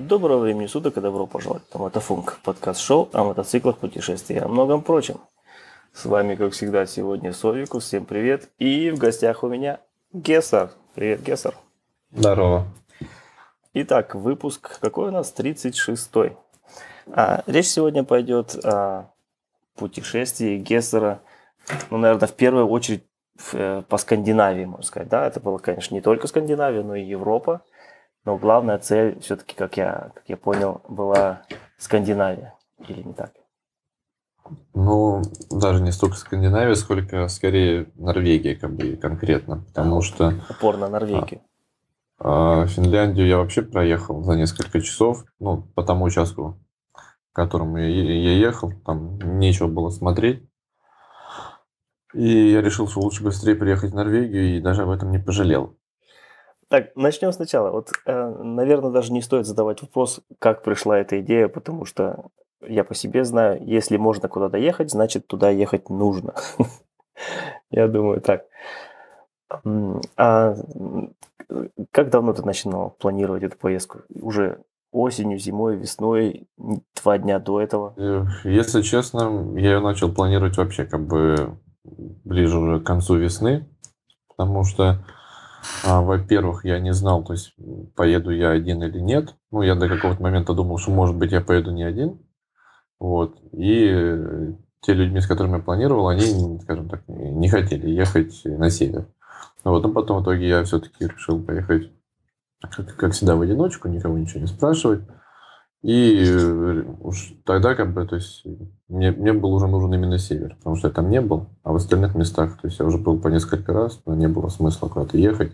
Доброго времени суток и добро пожаловать на Мотофунк, подкаст-шоу о мотоциклах, путешествиях и о многом прочем. С вами, как всегда, сегодня Совикус, всем привет. И в гостях у меня Гессер. Привет, Гессер. Здорово. Итак, выпуск какой у нас? 36-й. Речь сегодня пойдет о путешествии Гессера, наверное, в первую очередь по Скандинавии, можно сказать. Да, это было, конечно, не только Скандинавия, но и Европа. Но главная цель все-таки, как я понял, была Скандинавия. Или не так? Ну, даже не столько Скандинавия, сколько скорее Норвегия, конкретно. Потому что упор на Норвегию. Финляндию я вообще проехал за несколько часов. Ну, по тому участку, к которому я ехал, там нечего было смотреть. И я решил, что лучше быстрее приехать в Норвегию, и даже об этом не пожалел. Так, начнем сначала. Вот, наверное, даже не стоит задавать вопрос, как пришла эта идея, потому что я по себе знаю, если можно куда-то ехать, значит, туда ехать нужно. Я думаю так. А как давно ты начинал планировать эту поездку? Уже осенью, зимой, весной, 2 дня до этого? Если честно, я ее начал планировать вообще ближе уже к концу весны, потому что во-первых, я не знал, то есть поеду я один или нет. Ну, я до какого-то момента думал, что, может быть, я поеду не один. Вот. И те люди, с которыми я планировал, они, скажем так, не хотели ехать на север. Вот. Но потом в итоге я все-таки решил поехать, как всегда, в одиночку, никого ничего не спрашивать. И уж тогда то есть мне был уже нужен именно север, потому что я там не был, а в остальных местах, то есть я уже был по несколько раз, но не было смысла куда-то ехать.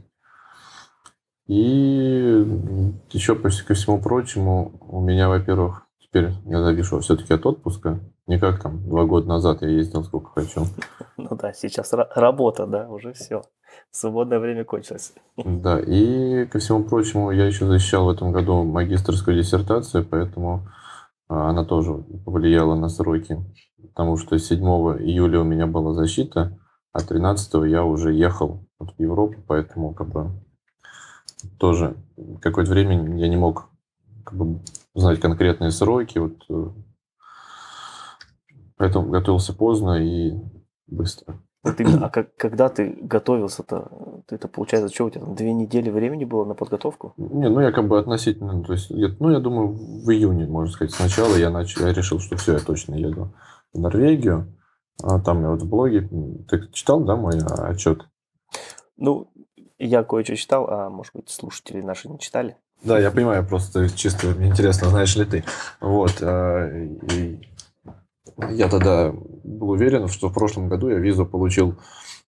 И еще ко всему прочему, у меня, во-первых, теперь я завишу все-таки от отпуска. Не как там 2 года назад я ездил сколько хочу. Ну да, сейчас работа, да, уже все. Свободное время кончилось. Да, и ко всему прочему, я еще защищал в этом году магистерскую диссертацию, поэтому она тоже повлияла на сроки. Потому что 7 июля у меня была защита, а 13 я уже ехал в Европу, поэтому тоже какое-то время я не мог знать конкретные сроки. Поэтому готовился поздно и быстро. Вот именно, когда ты готовился-то, это получается, что у тебя там 2 недели времени было на подготовку? Не, я относительно, то есть, я думаю, в июне, можно сказать, сначала я решил, что все, я точно еду в Норвегию. Там я в блоге, ты читал, да, мой отчет? Ну, я кое-что читал, а может быть, слушатели наши не читали? Да, я понимаю, просто чисто мне интересно, знаешь ли ты. Вот. И я тогда был уверен, что в прошлом году я визу получил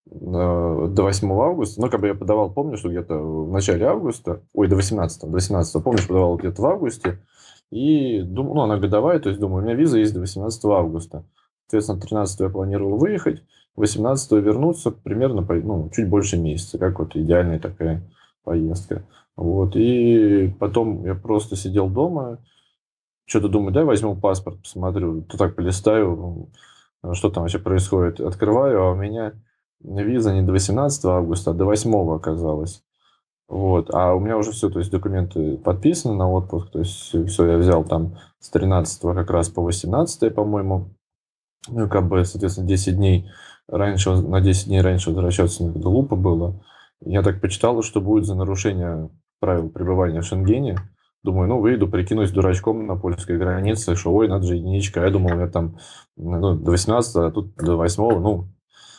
до 8 августа. Я подавал, помню, что где-то в начале августа, до 18, помнишь, подавал где-то в августе. И думаю, она годовая, то есть думаю, у меня виза есть до 18 августа. Соответственно, 13 я планировал выехать, 18 вернуться примерно чуть больше месяца, как идеальная такая поездка. Вот. И потом я просто сидел дома, что-то думаю, дай возьму паспорт, посмотрю, то так полистаю, что там вообще происходит. Открываю, а у меня виза не до 18 августа, а до 8 оказалось. Вот. А у меня уже все, то есть документы подписаны на отпуск, то есть все я взял там с 13 как раз по 18, по-моему. Соответственно, 10 дней раньше, на 10 дней раньше возвращаться не глупо было. Я так почитал, что будет за нарушение правил пребывания в Шенгене. Думаю, выйду, прикинусь дурачком на польской границе, что, ой, надо же единичка. Я думал, у меня там до 18, а тут до 8,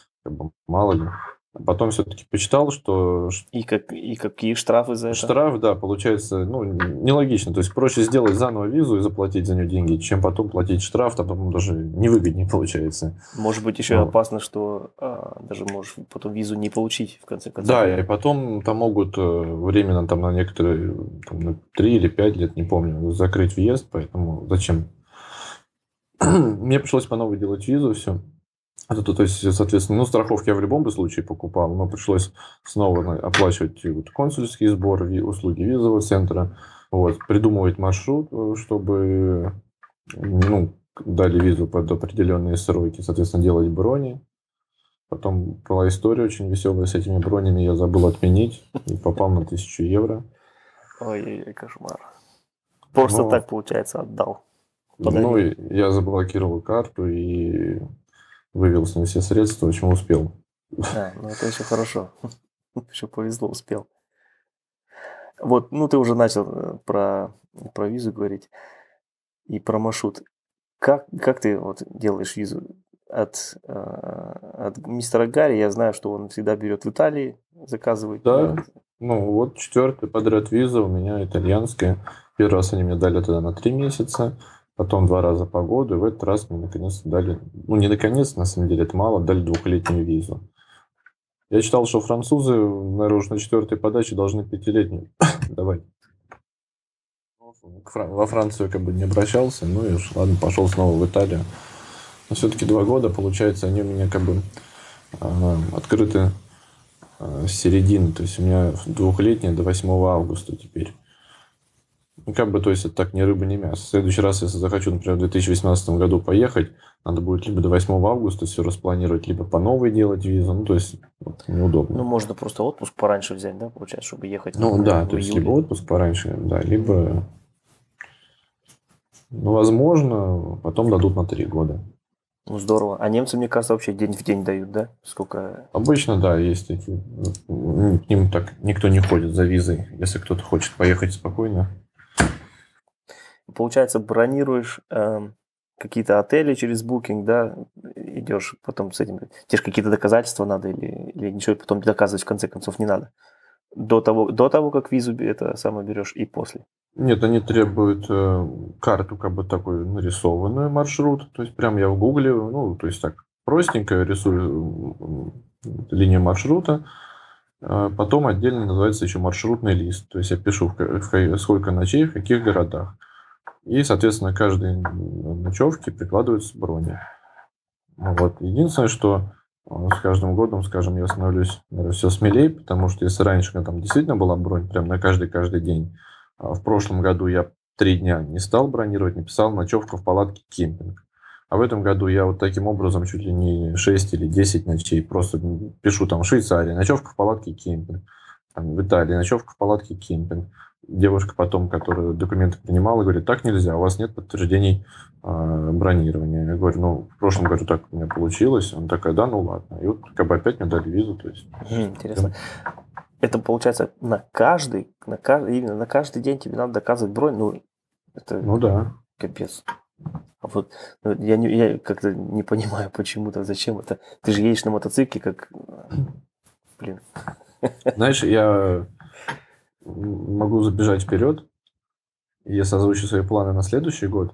мало ли. А потом все-таки почитал, что... И какие штрафы за это? Штраф, да, получается, нелогично. То есть проще сделать заново визу и заплатить за нее деньги, чем потом платить штраф, там, по-моему, даже невыгоднее получается. Может быть, еще опасно, что даже можешь потом визу не получить, в конце концов. Да, и потом там могут временно на некоторые, на 3 или 5 лет, не помню, закрыть въезд, поэтому зачем? Мне пришлось по новой делать визу, все. То есть, соответственно, страховки я в любом случае покупал, но пришлось снова оплачивать консульский сбор, услуги визового центра, придумывать маршрут, чтобы дали визу под определенные сроки, соответственно, делать брони. Потом была история очень веселая с этими бронями, я забыл отменить и попал на 1000 евро. Ой, кошмар. Просто Но, так, получается, отдал. ну, Подарил. я заблокировал карту и вывел с ней все средства, в общем, успел. Ну это еще хорошо. Еще повезло, успел. Вот, ну ты уже начал про визу говорить и про маршрут. Как ты вот делаешь визу? От мистера Гарри я знаю, что он всегда берет в Италии, заказывает. Да, ну вот 4-я подряд виза у меня итальянская. Первый раз они мне дали тогда на 3 месяца, потом 2 раза по году, и в этот раз мне наконец-то дали, ну не наконец, на самом деле это мало, дали 2-летнюю визу. Я читал, что французы, наверное, уже на 4-й подаче должны 5-летнюю давать. Во Францию как бы не обращался, ну и уж ладно, пошел снова в Италию. Но все-таки 2 года, получается, они у меня как бы открыты с середины. То есть у меня 2-летняя до 8 августа теперь. Ну, как бы, то есть это так ни рыба, ни мясо. В следующий раз, если захочу, например, в 2018 году поехать, надо будет либо до 8 августа все распланировать, либо по новой делать визу. Ну, то есть вот, неудобно. Ну, можно просто отпуск пораньше взять, да, получается, чтобы ехать. Ну, например, да, в то есть июле. либо отпуск пораньше, да, либо, ну, возможно, потом дадут на 3 года. Ну, здорово. А немцы, мне кажется, вообще день в день дают, да? Сколько? Обычно, да, есть такие. К ним так никто не ходит за визой, если кто-то хочет поехать спокойно. Получается, бронируешь какие-то отели через Booking, да, идешь потом с этим. Тебе же какие-то доказательства надо или ничего потом доказывать в конце концов не надо. До того, как визу это самое берешь и после. Нет, они требуют карту как бы такой нарисованную маршрут. То есть прям я в гугле, ну, то есть так простенько рисую линию маршрута. Потом отдельно называется еще маршрутный лист. То есть я пишу, сколько ночей, в каких городах. И, соответственно, каждой ночевке прикладывается броня. Вот. Единственное, что с каждым годом, скажем, я становлюсь, наверное, все смелее, потому что если раньше там действительно была бронь прям на каждый день, в прошлом году я 3 дня не стал бронировать, написал ночевка в палатке кемпинг. А в этом году я вот таким образом чуть ли не 6 или 10 ночей просто пишу там Швейцария, ночевка в палатке кемпинг. Там, в Италии ночевка в палатке кемпинг. Девушка потом, которая документы принимала, говорит, так нельзя, у вас нет подтверждений бронирования. Я говорю, ну, в прошлом году так у меня получилось. Она такая, да, ну ладно. И вот как бы опять мне дали визу. То есть, Интересно. Это получается именно на каждый день тебе надо доказывать бронь. Ну, это да. капец. А вот я как-то не понимаю, почему-то, зачем это. Ты же едешь на мотоцикле, как... Блин. Знаешь, я могу забежать вперед. Если озвучу свои планы на следующий год,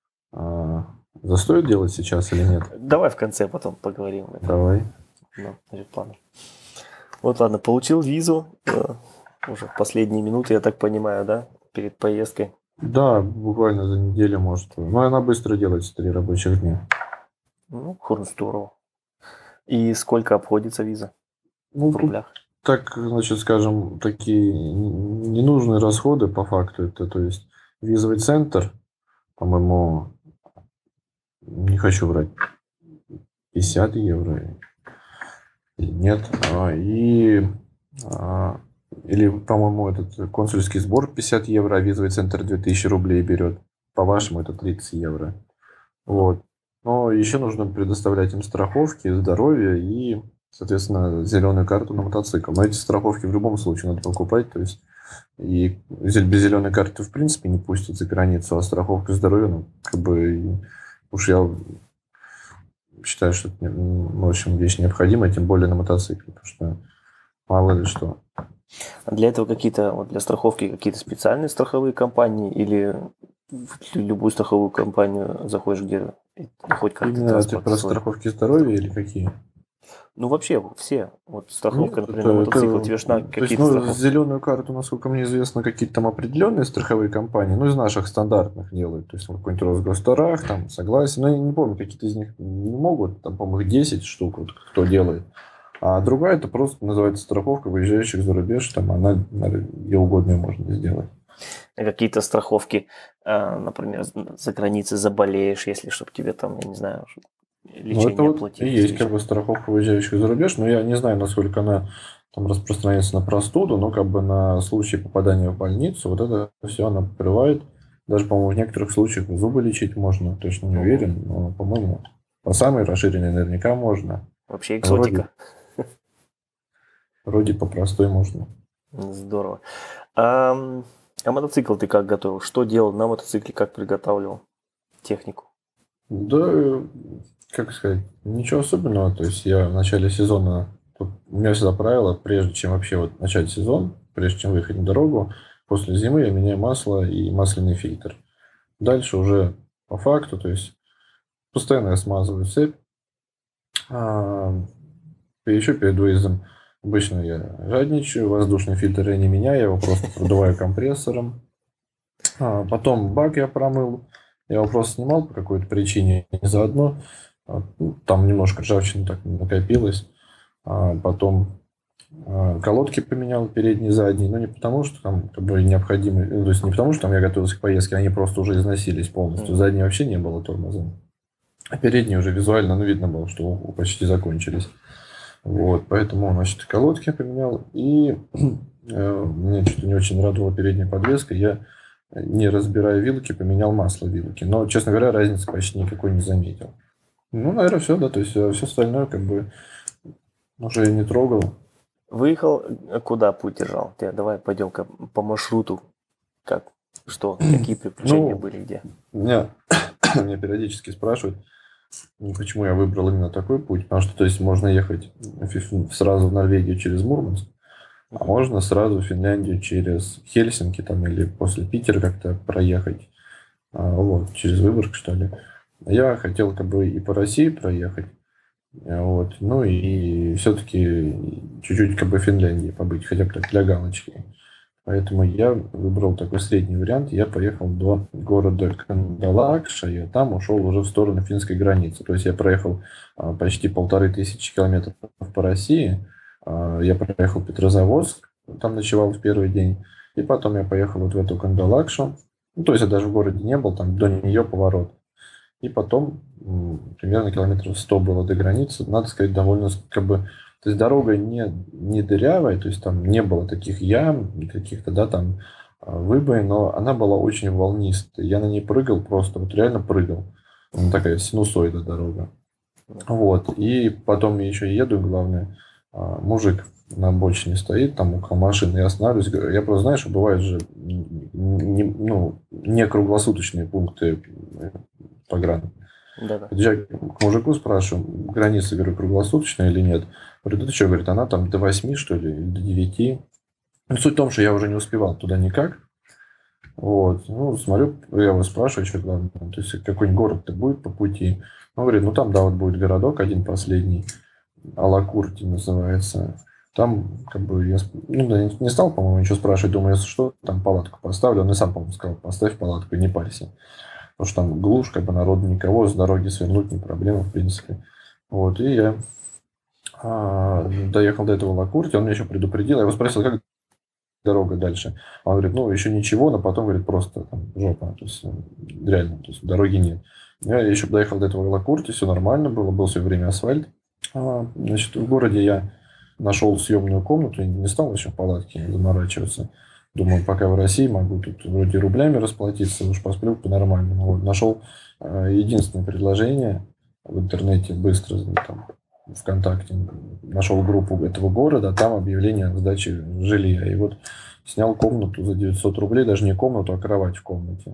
застоит делать сейчас или нет? Давай в конце потом поговорим. Давай. Значит, планы. Вот, ладно, получил визу уже в последние минуты, я так понимаю, да, перед поездкой. Да, буквально за неделю, может. Но она быстро делается, 3 рабочих дня. Ну, здорово. И сколько обходится виза в рублях? Так, значит, скажем, такие ненужные расходы по факту. Это, то есть, визовый центр, по-моему, не хочу врать, 50 евро или нет. Или, по-моему, этот консульский сбор 50 евро, а визовый центр 2000 рублей берет. По-вашему, это 30 евро. Вот. Но еще нужно предоставлять им страховки, здоровье и, соответственно, зеленую карту на мотоцикл. Но эти страховки в любом случае надо покупать. То есть, и без зеленой карты в принципе не пустят за границу, а страховка здоровья, ну, как бы, уж я считаю, что это, в общем, вещь необходимая, тем более на мотоцикле, потому что мало ли что. А для этого какие-то, вот для страховки какие-то специальные страховые компании или в любую страховую компанию заходишь, где хоть как-то Именно транспорт ты про свой? страховки здоровья или какие? Ну, вообще, все. Вот страховка, Нет, например, на мотоцикл, тебе же на то есть, какие-то страховки. зеленую карту, насколько мне известно, какие-то там определенные страховые компании, ну, из наших стандартных делают. То есть, какой-нибудь Росгосторг, там, согласен. Но я не помню, какие-то из них не могут. Там, по-моему, их 10 штук, вот, кто делает. А другая, это просто называется страховка выезжающих за рубеж. Там она, где угодно ее можно сделать. Какие-то страховки, например, за границей заболеешь, если чтобы тебе там, я не знаю, лечение это вот оплатили. и есть как бы страховка выезжающих за рубеж, но я не знаю, насколько она там распространяется на простуду, но как бы на случай попадания в больницу вот это все она покрывает. Даже, по-моему, в некоторых случаях зубы лечить можно, точно не уверен, но, по-моему, по самой расширенной наверняка можно. Вообще экзотика. Вроде по простой можно. Здорово. А мотоцикл ты как готовил? Что делал на мотоцикле, как приготавливал технику? Да, как сказать, ничего особенного. То есть я в начале сезона, у меня всегда правило, прежде чем вообще вот начать сезон, прежде чем выехать на дорогу, после зимы я меняю масло и масляный фильтр. Дальше уже по факту, то есть постоянно я смазываю цепь. Еще перед выездом обычно я жадничаю, воздушный фильтр я не меняю, я его просто продуваю компрессором. Потом бак я промыл, я его просто снимал по какой-то причине, не заодно. Там немножко ржавчины так накопилось. Потом колодки поменял передние и задние, но не потому, что там как бы необходимо, то есть не потому, что там я готовился к поездке, они просто уже износились полностью. Задние вообще не было тормоза. А передние уже визуально, видно было, что почти закончились. Вот, поэтому, значит, колодки поменял. И мне что-то не очень радовала передняя подвеска. Я, не разбирая вилки, поменял масло вилки. Но, честно говоря, разницы почти никакой не заметил. Наверное, все, да. То есть, все остальное как бы уже не трогал. Выехал, куда путь держал? Давай пойдем-ка по маршруту. Какие приключения были, где? Меня периодически спрашивают, почему я выбрал именно такой путь. Потому что, то есть, можно ехать сразу в Норвегию через Мурманск, а можно сразу в Финляндию через Хельсинки там, или после Питера как-то проехать. Вот, через Выборг, что ли. Я хотел как бы и по России проехать. Вот, и все-таки чуть-чуть как бы в Финляндии побыть, хотя бы так для галочки. Поэтому я выбрал такой средний вариант. Я поехал до города Кандалакша, и там ушел уже в сторону финской границы. То есть я проехал почти 1500 километров по России. Я проехал Петрозаводск, там ночевал в первый день. И потом я поехал вот в эту Кандалакшу. То есть я даже в городе не был, там до нее поворот. И потом примерно километров 100 было до границы. Надо сказать, довольно как бы... То есть дорога не дырявая, то есть там не было таких ям, каких-то, да, там выбоин, но она была очень волнистая. Я на ней прыгал просто, вот реально прыгал. Она такая синусоида дорога. Вот. И потом я еще еду, главное, мужик на обочине стоит, там около машины, я останавливаюсь. Я просто знаю, что бывают же не круглосуточные пункты погран. Да-да. Я к мужику спрашиваю, граница, говорю, круглосуточная или нет. Говорит, ты что, говорит, она там до 8, что ли, или до 9. Суть в том, что я уже не успевал туда никак. Вот. Смотрю, я его спрашиваю, что главное, то есть какой-нибудь город-то будет по пути. Он говорит, там, да, вот будет городок один последний, Алакурти называется. Там, как бы, я не стал, по-моему, ничего спрашивать, думаю, если что, там палатку поставлю. Он и сам, по-моему, сказал, поставь палатку и не парься. Потому что там глушь, как бы народу никого, с дороги свернуть не проблема, в принципе. Вот, и я доехал до этого Лакурти, он меня еще предупредил, я его спросил, как дорога дальше. Он говорит, еще ничего, но потом, говорит, просто там жопа, то есть реально, то есть дороги нет. Я еще доехал до этого Лакурти, все нормально было, был все время асфальт. Значит, в городе я нашел съемную комнату, не стал еще в палатке заморачиваться. Думаю, пока в России могу тут вроде рублями расплатиться, уж посплю по-нормальному. Вот, нашел единственное предложение в интернете, быстро, там, ВКонтакте. Нашел группу этого города, там объявление о сдаче жилья. И вот снял комнату за 900 рублей, даже не комнату, а кровать в комнате.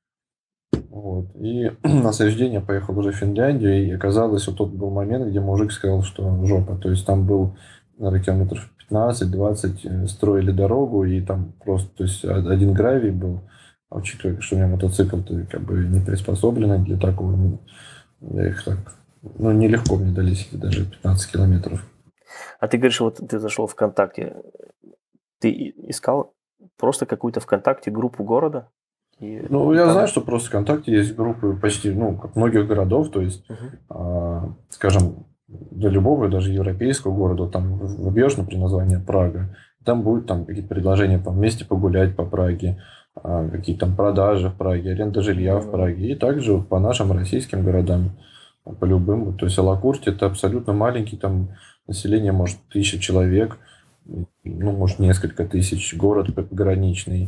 Вот. И на следующий день я поехал уже в Финляндию, и оказалось, вот тот был момент, где мужик сказал, что жопа. То есть там был, наверное, километров 15-20 строили дорогу, и там просто, то есть один гравий был, а учитывая, что у меня мотоцикл-то как бы не приспособленный для такого, я их так, нелегко мне дались даже 15 километров. А ты говоришь, вот ты зашел в ВКонтакте, ты искал просто какую-то ВКонтакте группу города? Я знаю, что просто ВКонтакте есть группы почти, как многих городов, то есть, скажем, для любого, даже европейского города, там вбьешь, например, название Прага, там будут там какие-то предложения по вместе погулять по Праге, какие-то там продажи в Праге, аренда жилья в Праге, и также по нашим российским городам, по любым. То есть Алакурти это абсолютно маленький, там население может 1000 человек, может несколько тысяч, город пограничный.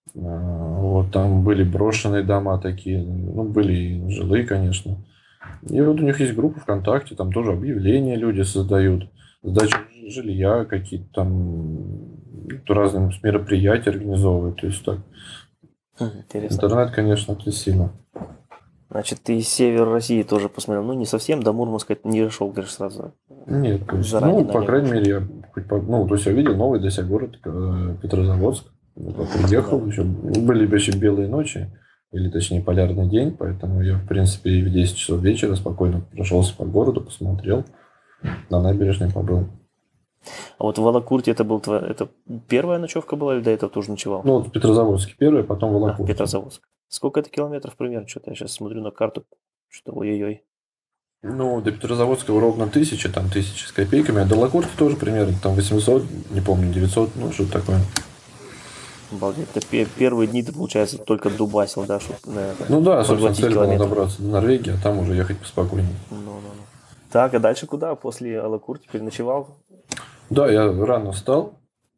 Вот там были брошенные дома такие, ну, были и жилые, конечно. И вот у них есть группа ВКонтакте, там тоже объявления люди создают, сдачу жилья, какие-то там разные мероприятия организовывают. То есть так, Интересно. интернет, конечно, это сильно. Значит, ты север России тоже посмотрел. Ну, не совсем, до Мурманска не дошел, говоришь, сразу. Нет, то есть, Заранее ну, на по нем крайней ушел. мере, я ну, то есть я видел новый для себя город Петрозаводск. Приехал, Да. еще были еще белые ночи, или точнее полярный день, поэтому я, в принципе, и в 10 часов вечера спокойно прошелся по городу, посмотрел, на набережной побыл. А вот в Алакурте это первая ночевка была или до этого тоже ночевал? Ну, вот в Петрозаводске первый, потом в А, Алакурте. Петрозаводск. Сколько это километров примерно? Что-то я сейчас смотрю на карту. Что-то ой-ой-ой. Ну, до Петрозаводского ровно 1000, там 1000 с копейками, а до Алакурта тоже примерно, там 800, не помню, 900, ну, что-то такое. Обалдеть. Это первые дни ты, получается, только дубасил, да, чтобы Ну да, собственно, поглотить цель была километр. добраться до Норвегии, а там уже ехать поспокойнее. Ну. Так, а дальше куда? После Алакурти переночевал? Да, я рано встал,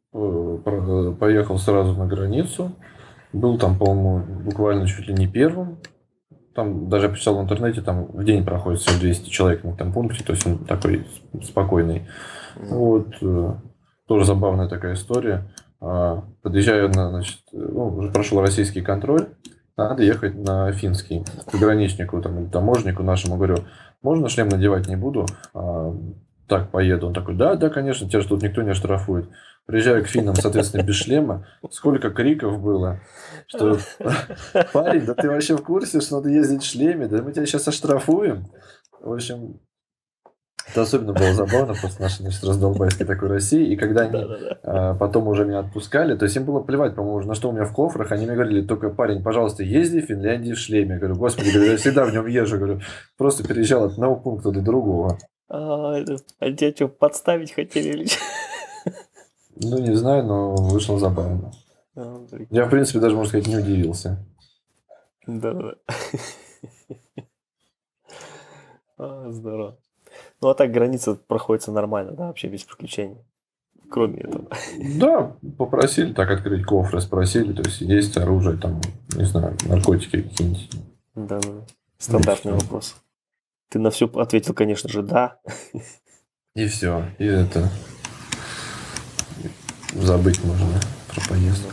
поехал сразу на границу. Был там, по-моему, буквально чуть ли не первым. Там даже я писал в интернете, там в день проходит всего 200 человек на этом пункте, то есть он такой спокойный. Вот, тоже забавная такая история. Подъезжаю значит, уже прошел российский контроль, надо ехать на финский. К пограничнику там, или таможеннику нашему говорю, можно шлем надевать не буду, так поеду. Он такой, да, конечно, тебя же тут никто не оштрафует. Приезжаю к финнам, соответственно, без шлема. Сколько криков было, что парень, да ты вообще в курсе, что надо ездить в шлеме, да мы тебя сейчас оштрафуем. В общем, это особенно было забавно после нашей, значит, раздолбайской такой России. И когда они потом уже меня отпускали, то есть им было плевать, по-моему, на что у меня в кофрах. Они мне говорили, только, парень, пожалуйста, езди в Финляндии в шлеме. Я говорю, господи, я всегда в нем езжу. Говорю, просто переезжал от одного пункта до другого. А тебя что, подставить хотели или что? Ну, не знаю, но вышло забавно. Я, в принципе, даже, можно сказать, не удивился. Да. Здорово. Ну, а так граница проходится нормально, да, вообще без приключений. Кроме этого. Да, попросили так открыть кофры, спросили, то есть есть оружие, там, не знаю, наркотики какие-нибудь. Да. Стандартный вопрос. Ты на все ответил, конечно же, да. И все. И это... Забыть можно про поездку.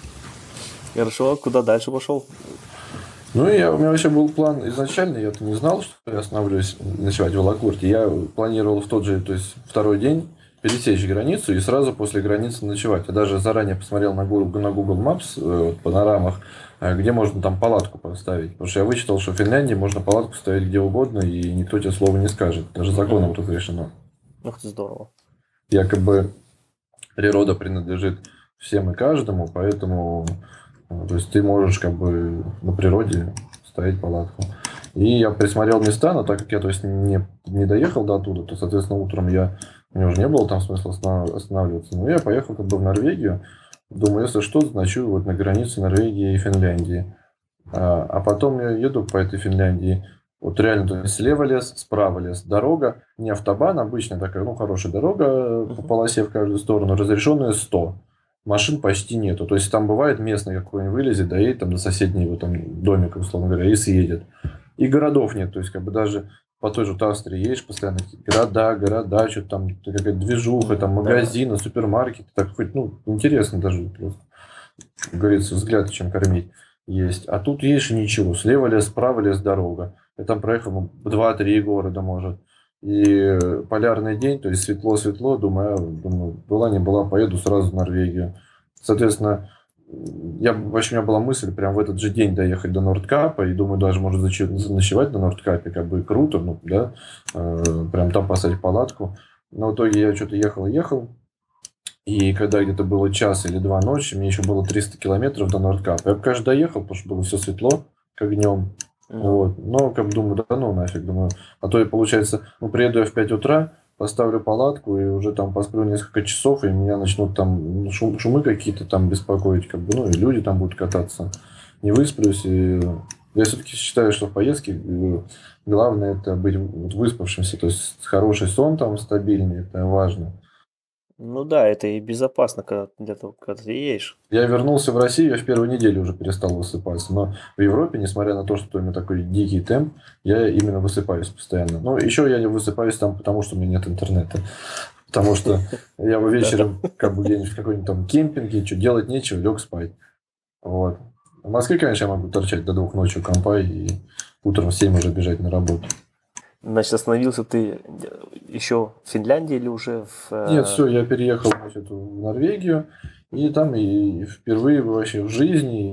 Хорошо, куда дальше пошел? Ну, у меня вообще был план изначально, я-то не знал, что я остановлюсь ночевать в Алакурте. Я планировал в тот же, то есть второй день пересечь границу и сразу после границы ночевать. Я даже заранее посмотрел на Google Maps, в панорамах, где можно там палатку поставить. Потому что я вычитал, что в Финляндии можно палатку ставить где угодно, и никто тебе слова не скажет. Даже законом тут решено. Ух ты, здорово. Якобы природа принадлежит всем и каждому, поэтому то есть ты можешь как бы на природе ставить палатку. И я присмотрел места, но так как я то есть, не доехал до оттуда, то, соответственно, утром мне уже не было там смысла останавливаться. Но я поехал как бы в Норвегию. Думаю, если что, ночую вот на границе Норвегии и Финляндии. А потом я еду по этой Финляндии. Вот реально, то есть слева лес, справа лес. Дорога, не автобан, обычная такая, ну, хорошая дорога по полосе в каждую сторону, разрешенная 100. Машин почти нету. То есть там бывает местный какой-нибудь вылезет, доедет там до соседнего там домика, условно говоря, и съедет. И городов нет. То есть как бы даже по той же Австрии едешь постоянно, города, что-то там какая-то движуха, там магазины, супермаркеты. Так хоть, ну, интересно даже, как говорится, взгляд чем кормить есть. А тут едешь и ничего. Слева лес, справа лес, дорога. Я там проехал 2-3 города, может. И полярный день, то есть светло-светло, думаю, была не была, поеду сразу в Норвегию. Соответственно, у меня была мысль прям в этот же день доехать до Нордкапа, и думаю, даже может заночевать на Нордкапе, как бы круто, ну, да, прям там поставить палатку. Но в итоге я что-то ехал, и когда где-то было час или два ночи, мне еще было 300 километров до Нордкапа. Я бы, конечно, доехал, потому что было все светло, как днем. Вот. Но, как думаю, да ну нафиг, думаю. А то я, получается, приеду я в 5 утра, поставлю палатку и уже там посплю несколько часов, и меня начнут там шумы какие-то там беспокоить, как бы, ну, и люди там будут кататься. Не высплюсь. И я все-таки считаю, что в поездке главное это быть выспавшимся, то есть хороший сон там стабильный, это важно. Ну да, это и безопасно, когда, для того, когда ты едешь. Я вернулся в Россию, я в первую неделю уже перестал высыпаться. Но в Европе, несмотря на то, что у меня такой дикий темп, я именно высыпаюсь постоянно. Но еще я не высыпаюсь там, потому что у меня нет интернета. Потому что я бы Да-да. вечером как бы где-нибудь в какой-нибудь там кемпинге, что делать нечего, лег спать. Вот. В Москве, конечно, я могу торчать до 2 ночи у компа и утром в 7 уже бежать на работу. Значит, остановился ты еще в Финляндии или уже Нет, в... все, я переехал, значит, в Норвегию, и там и впервые вообще в жизни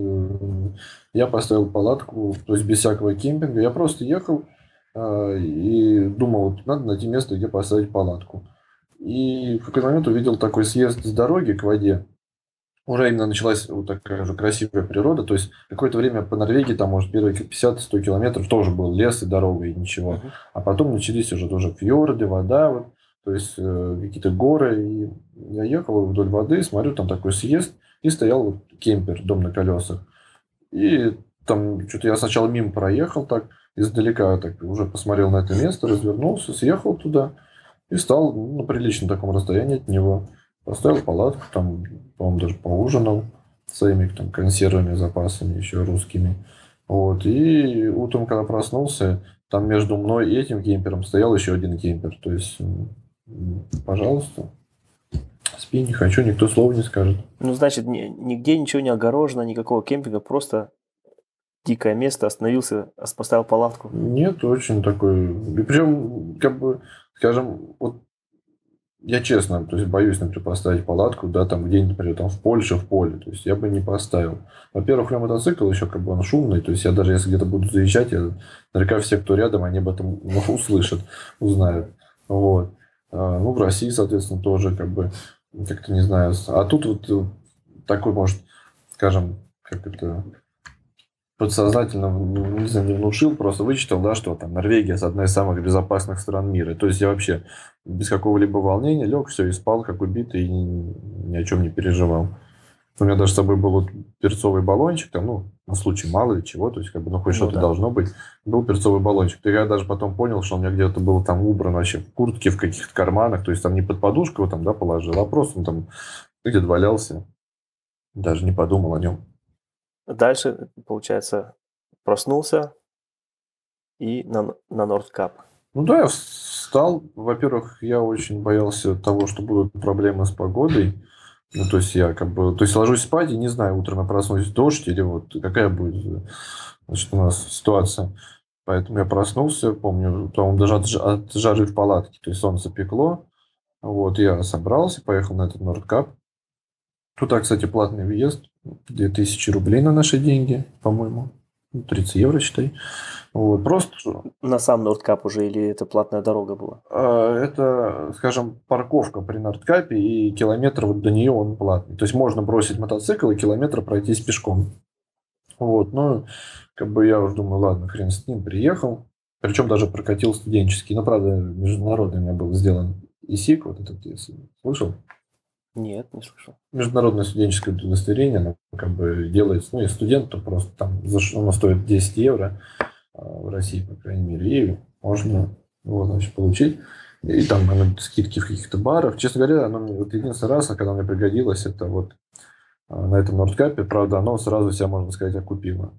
я поставил палатку, то есть без всякого кемпинга. Я просто ехал и думал, вот, надо найти место, где поставить палатку. И в какой-то момент увидел такой съезд с дороги к воде. Уже именно началась вот такая же красивая природа. То есть какое-то время по Норвегии, там, может, первые 50-100 километров тоже был лес и дорога, и ничего. Мгм. А потом начались уже тоже фьорды, вода, вот, то есть какие-то горы. И я ехал вдоль воды, смотрю, там такой съезд, и стоял вот кемпер, дом на колесах. И там что-то я сначала мимо проехал так, издалека так уже посмотрел на это место, развернулся, съехал туда и стал на приличном таком расстоянии от него. Поставил палатку, там, по-моему, даже поужинал своими там консервами, запасами еще русскими. Вот. И утром, когда проснулся, там между мной и этим кемпером стоял еще один кемпер. То есть, пожалуйста, спи, не хочу, никто слова не скажет. Ну, значит, нигде ничего не огорожено, никакого кемпинга, просто дикое место, остановился, поставил палатку. Нет, очень такой... И причем, как бы, скажем, вот я честно, то есть боюсь, например, поставить палатку, да, там где-нибудь, например, там в Польше, в поле, то есть я бы не поставил. Во-первых, у меня мотоцикл еще как бы он шумный, то есть я даже если где-то буду заезжать, я наверняка все, кто рядом, они об этом услышат, узнают. Вот. Ну, в России, соответственно, тоже как бы, как-то не знаю. А тут вот такой, может, скажем, как это, подсознательно, не знаю, не внушил, просто вычитал, да, что там Норвегия одна из самых безопасных стран мира. То есть я вообще без какого-либо волнения лег, все, и спал, как убитый, и ни о чем не переживал. У меня даже с собой был вот перцовый баллончик, там, ну, на случай мало ли чего, то есть, как бы, ну, хоть что-то да. должно быть. Был перцовый баллончик. И я даже потом понял, что он у меня где-то был там убран вообще в куртке, в каких-то карманах, то есть, там не под подушку его там, да, положил, а просто он там где-то валялся. Даже не подумал о нем. Дальше, получается, проснулся и на Нордкап. Ну да, я встал. Во-первых, я очень боялся того, что будут проблемы с погодой. Ну, то есть я как бы, то есть ложусь спать и не знаю, утром я проснусь, дождь или вот какая будет, значит, у нас ситуация. Поэтому я проснулся, помню, по-моему, даже от жары в палатке, то есть солнце пекло. Вот, я собрался, поехал на этот Нордкап. Туда, кстати, платный въезд, 2000 рублей на наши деньги, по-моему. 30 евро, считай. Вот, просто На сам Нордкап уже или это платная дорога была? это, скажем, парковка при Нордкапе, и километр вот до нее он платный. То есть можно бросить мотоцикл и километр пройтись пешком. Вот, ну, как бы я уже думаю, ладно, хрен с ним, приехал. Причем даже прокатил студенческий. Но, правда, международный у меня был сделан ИСИК, вот этот, если слышал. Нет, не слышал. Международное студенческое удостоверение, оно как бы делается, ну, и студент, то просто там оно стоит 10 евро в России, по крайней мере, и можно его, значит, получить. И там скидки в каких-то барах. Честно говоря, оно мне вот единственный раз, когда мне пригодилось, это вот на этом Нордкапе. Правда, оно сразу себя, можно сказать, окупило.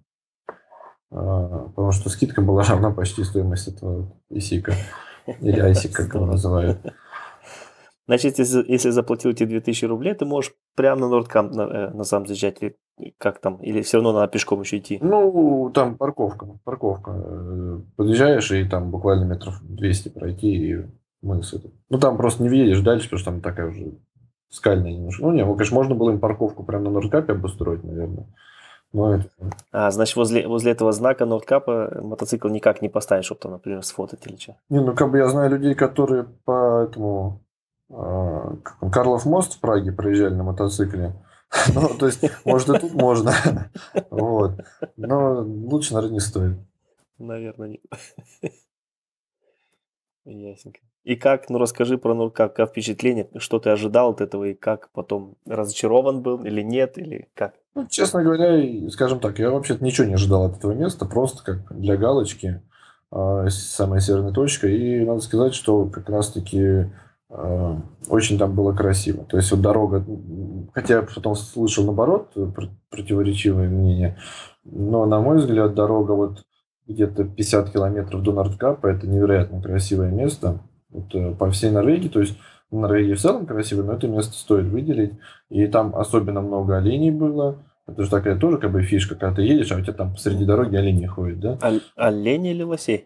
Потому что скидка была равна почти стоимости этого ИСИКа. Или айсик, как его называют. Значит, если заплатил эти 2000 рублей, ты можешь прямо на Нордкап на сам заезжать, или как там, или все равно надо пешком еще идти? Ну, там парковка. Подъезжаешь, и там буквально метров 200 пройти, и мыс этот. Ну, там просто не въедешь дальше, потому что там такая уже скальная немножко. Ну, не, ну, конечно, можно было им парковку прямо на Нордкапе обустроить, наверное. Но это... Значит, возле этого знака Нордкапа мотоцикл никак не поставишь, чтобы там, например, сфотать или что? Не, ну, как бы я знаю людей, которые по этому... Карлов мост в Праге проезжали на мотоцикле. Ну, то есть, может, и тут можно. Вот. Но лучше, наверное, не стоит. Наверное, нет. Ясненько. И как, ну расскажи про Нордкап, как впечатление, что ты ожидал от этого, и как потом разочарован был или нет, или как? Ну, честно говоря, скажем так, я вообще-то ничего не ожидал от этого места, просто как для галочки самая северная точка. И надо сказать, что как раз-таки очень там было красиво. То есть вот дорога, хотя я потом слышал наоборот противоречивые мнения, но, на мой взгляд, дорога вот где-то 50 километров до Нордкапа — это невероятно красивое место. Вот, по всей Норвегии, то есть Норвегия в целом красивая, но это место стоит выделить. И там особенно много оленей было. Это же такая тоже как бы фишка, когда ты едешь, а у тебя там посреди дороги олени ходят, да? Олени или лосей?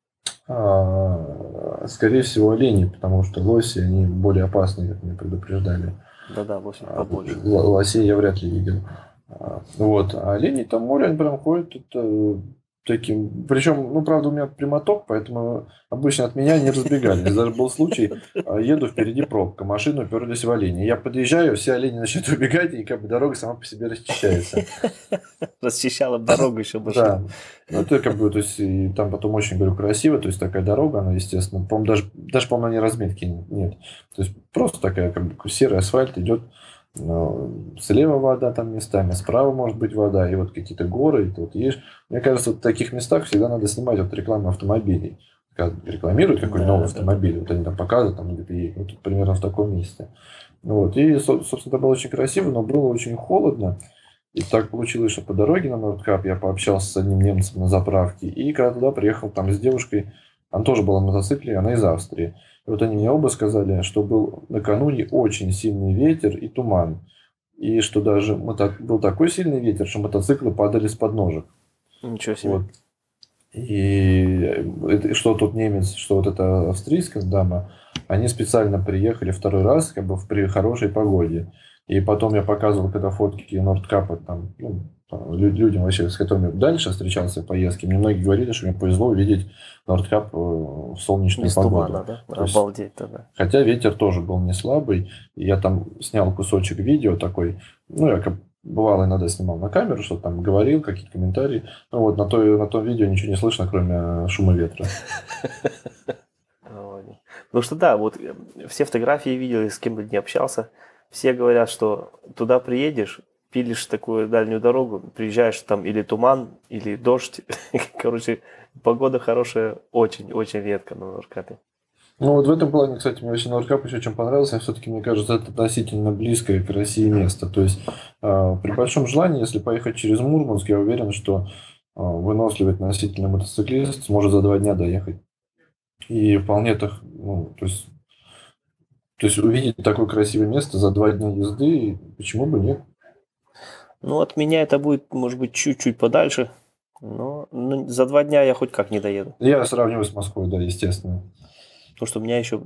Скорее всего, олени, потому что лоси, они более опасны, как меня предупреждали. Да-да, лоси побольше. Лосей я вряд ли видел. Вот. А олени там море, они прям ходят. Это таким... Причем, ну, правда, у меня прямоток, поэтому обычно от меня не разбегались. Даже был случай, еду, впереди пробка, машины уперлись в олени. Я подъезжаю, все олени начинают убегать, и как бы дорога сама по себе расчищается. Расчищала дорогу еще больше. Да. Ну, это как бы, то есть, и там потом очень, говорю, красиво, то есть, такая дорога, она, естественно, по-моему, даже по-моему, на ней разметки нет. То есть, просто такая, как бы, серый асфальт идет, слева вода там местами, справа может быть вода, и вот какие-то горы, и ты вот едешь. Мне кажется, вот в таких местах всегда надо снимать вот рекламу автомобилей. Когда рекламируют какой-то новый автомобиль, вот они там показывают, там где-то едет, вот тут примерно в таком месте. Вот. И, собственно, это было очень красиво, но было очень холодно. И так получилось, что по дороге на Нордкап я пообщался с одним немцем на заправке. И когда туда приехал там с девушкой, она тоже была на мотоцикле, она из Австрии. И вот они мне оба сказали, что был накануне очень сильный ветер и туман. И что даже был такой сильный ветер, что мотоциклы падали с подножек. Ничего себе. Вот. И что тот немец, что вот эта австрийская дама, они специально приехали второй раз как бы при хорошей погоде. И потом я показывал, когда фотки Нордкапа там, людям вообще, с которыми дальше встречался в поездке, мне многие говорили, что мне повезло увидеть Нордкап в солнечную без погоду. Тумана, да? Обалдеть тогда. Хотя ветер тоже был не слабый. И я там снял кусочек видео такой, я как бывало иногда снимал на камеру, что там говорил, какие-то комментарии. Ну вот на том видео ничего не слышно, кроме шума ветра. Потому что да, вот все фотографии видел, с кем бы ни общался, все говорят, что туда приедешь, пилишь такую дальнюю дорогу, приезжаешь, там или туман, или дождь. Короче, погода хорошая очень-очень редко на Нордкапе. Ну вот в этом плане, кстати, мне вообще Нордкап еще чем понравился, все-таки, мне кажется, это относительно близкое к России место. То есть при большом желании, если поехать через Мурманск, я уверен, что выносливый относительно мотоциклист сможет за 2 дня доехать. И вполне то есть увидеть такое красивое место за 2 дня езды, почему бы нет? Ну, от меня это будет, может быть, чуть-чуть подальше, но за 2 дня я хоть как не доеду. Я сравниваю с Москвой, да, естественно. Потому что у меня еще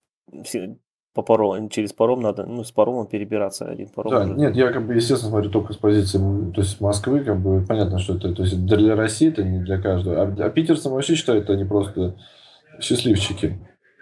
через паром надо, с паромом перебираться, один паром. Да, нет, я как бы, естественно, смотрю только с позиции, то есть Москвы, как бы понятно, что это, то есть для России это не для каждого. А питерцам вообще считают, что они просто счастливчики.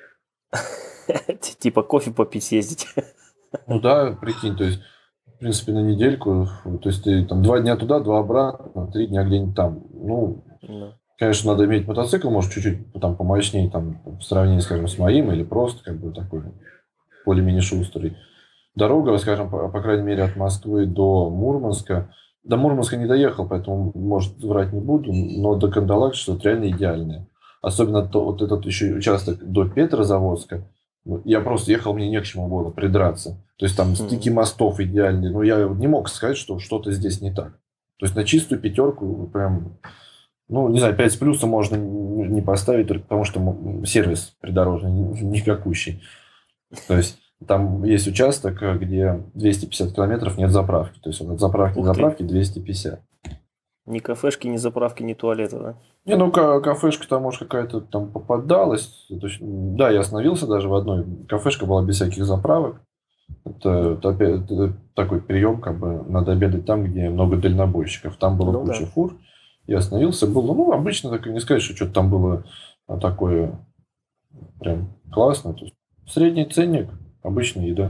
Типа кофе попить съездить. Ну да, прикинь, то есть, в принципе, на недельку, то есть ты там 2 дня туда, 2 обратно, 3 дня где-нибудь там. Конечно, надо иметь мотоцикл, может, чуть-чуть там помощнее, там, в сравнении, скажем, с моим, или просто как бы такой более-менее шустрый. Дорога, скажем, по крайней мере, от Москвы до Мурманска. До Мурманска не доехал, поэтому, может, врать не буду, но до Кандалакши что-то реально идеальное. Особенно вот этот еще участок до Петрозаводска. Я просто ехал, мне не к чему было придраться. То есть там стыки мостов идеальные. Но я не мог сказать, что что-то здесь не так. То есть на чистую пятерку прям... не знаю, 5 с плюсом можно не поставить, только потому что сервис придорожный никакущий. То есть там есть участок, где 250 километров нет заправки. То есть от заправки до заправки 250. Ни кафешки, ни заправки, ни туалета, да? Кафешка там, может, какая-то там попадалась. Есть, да, я остановился даже в одной. Кафешка была без всяких заправок. Это такой прием, как бы надо обедать там, где много дальнобойщиков. Там было куча фур. Я остановился, было, обычно, так и не сказать, что что-то там было такое прям классно. То есть, средний ценник, обычная еда.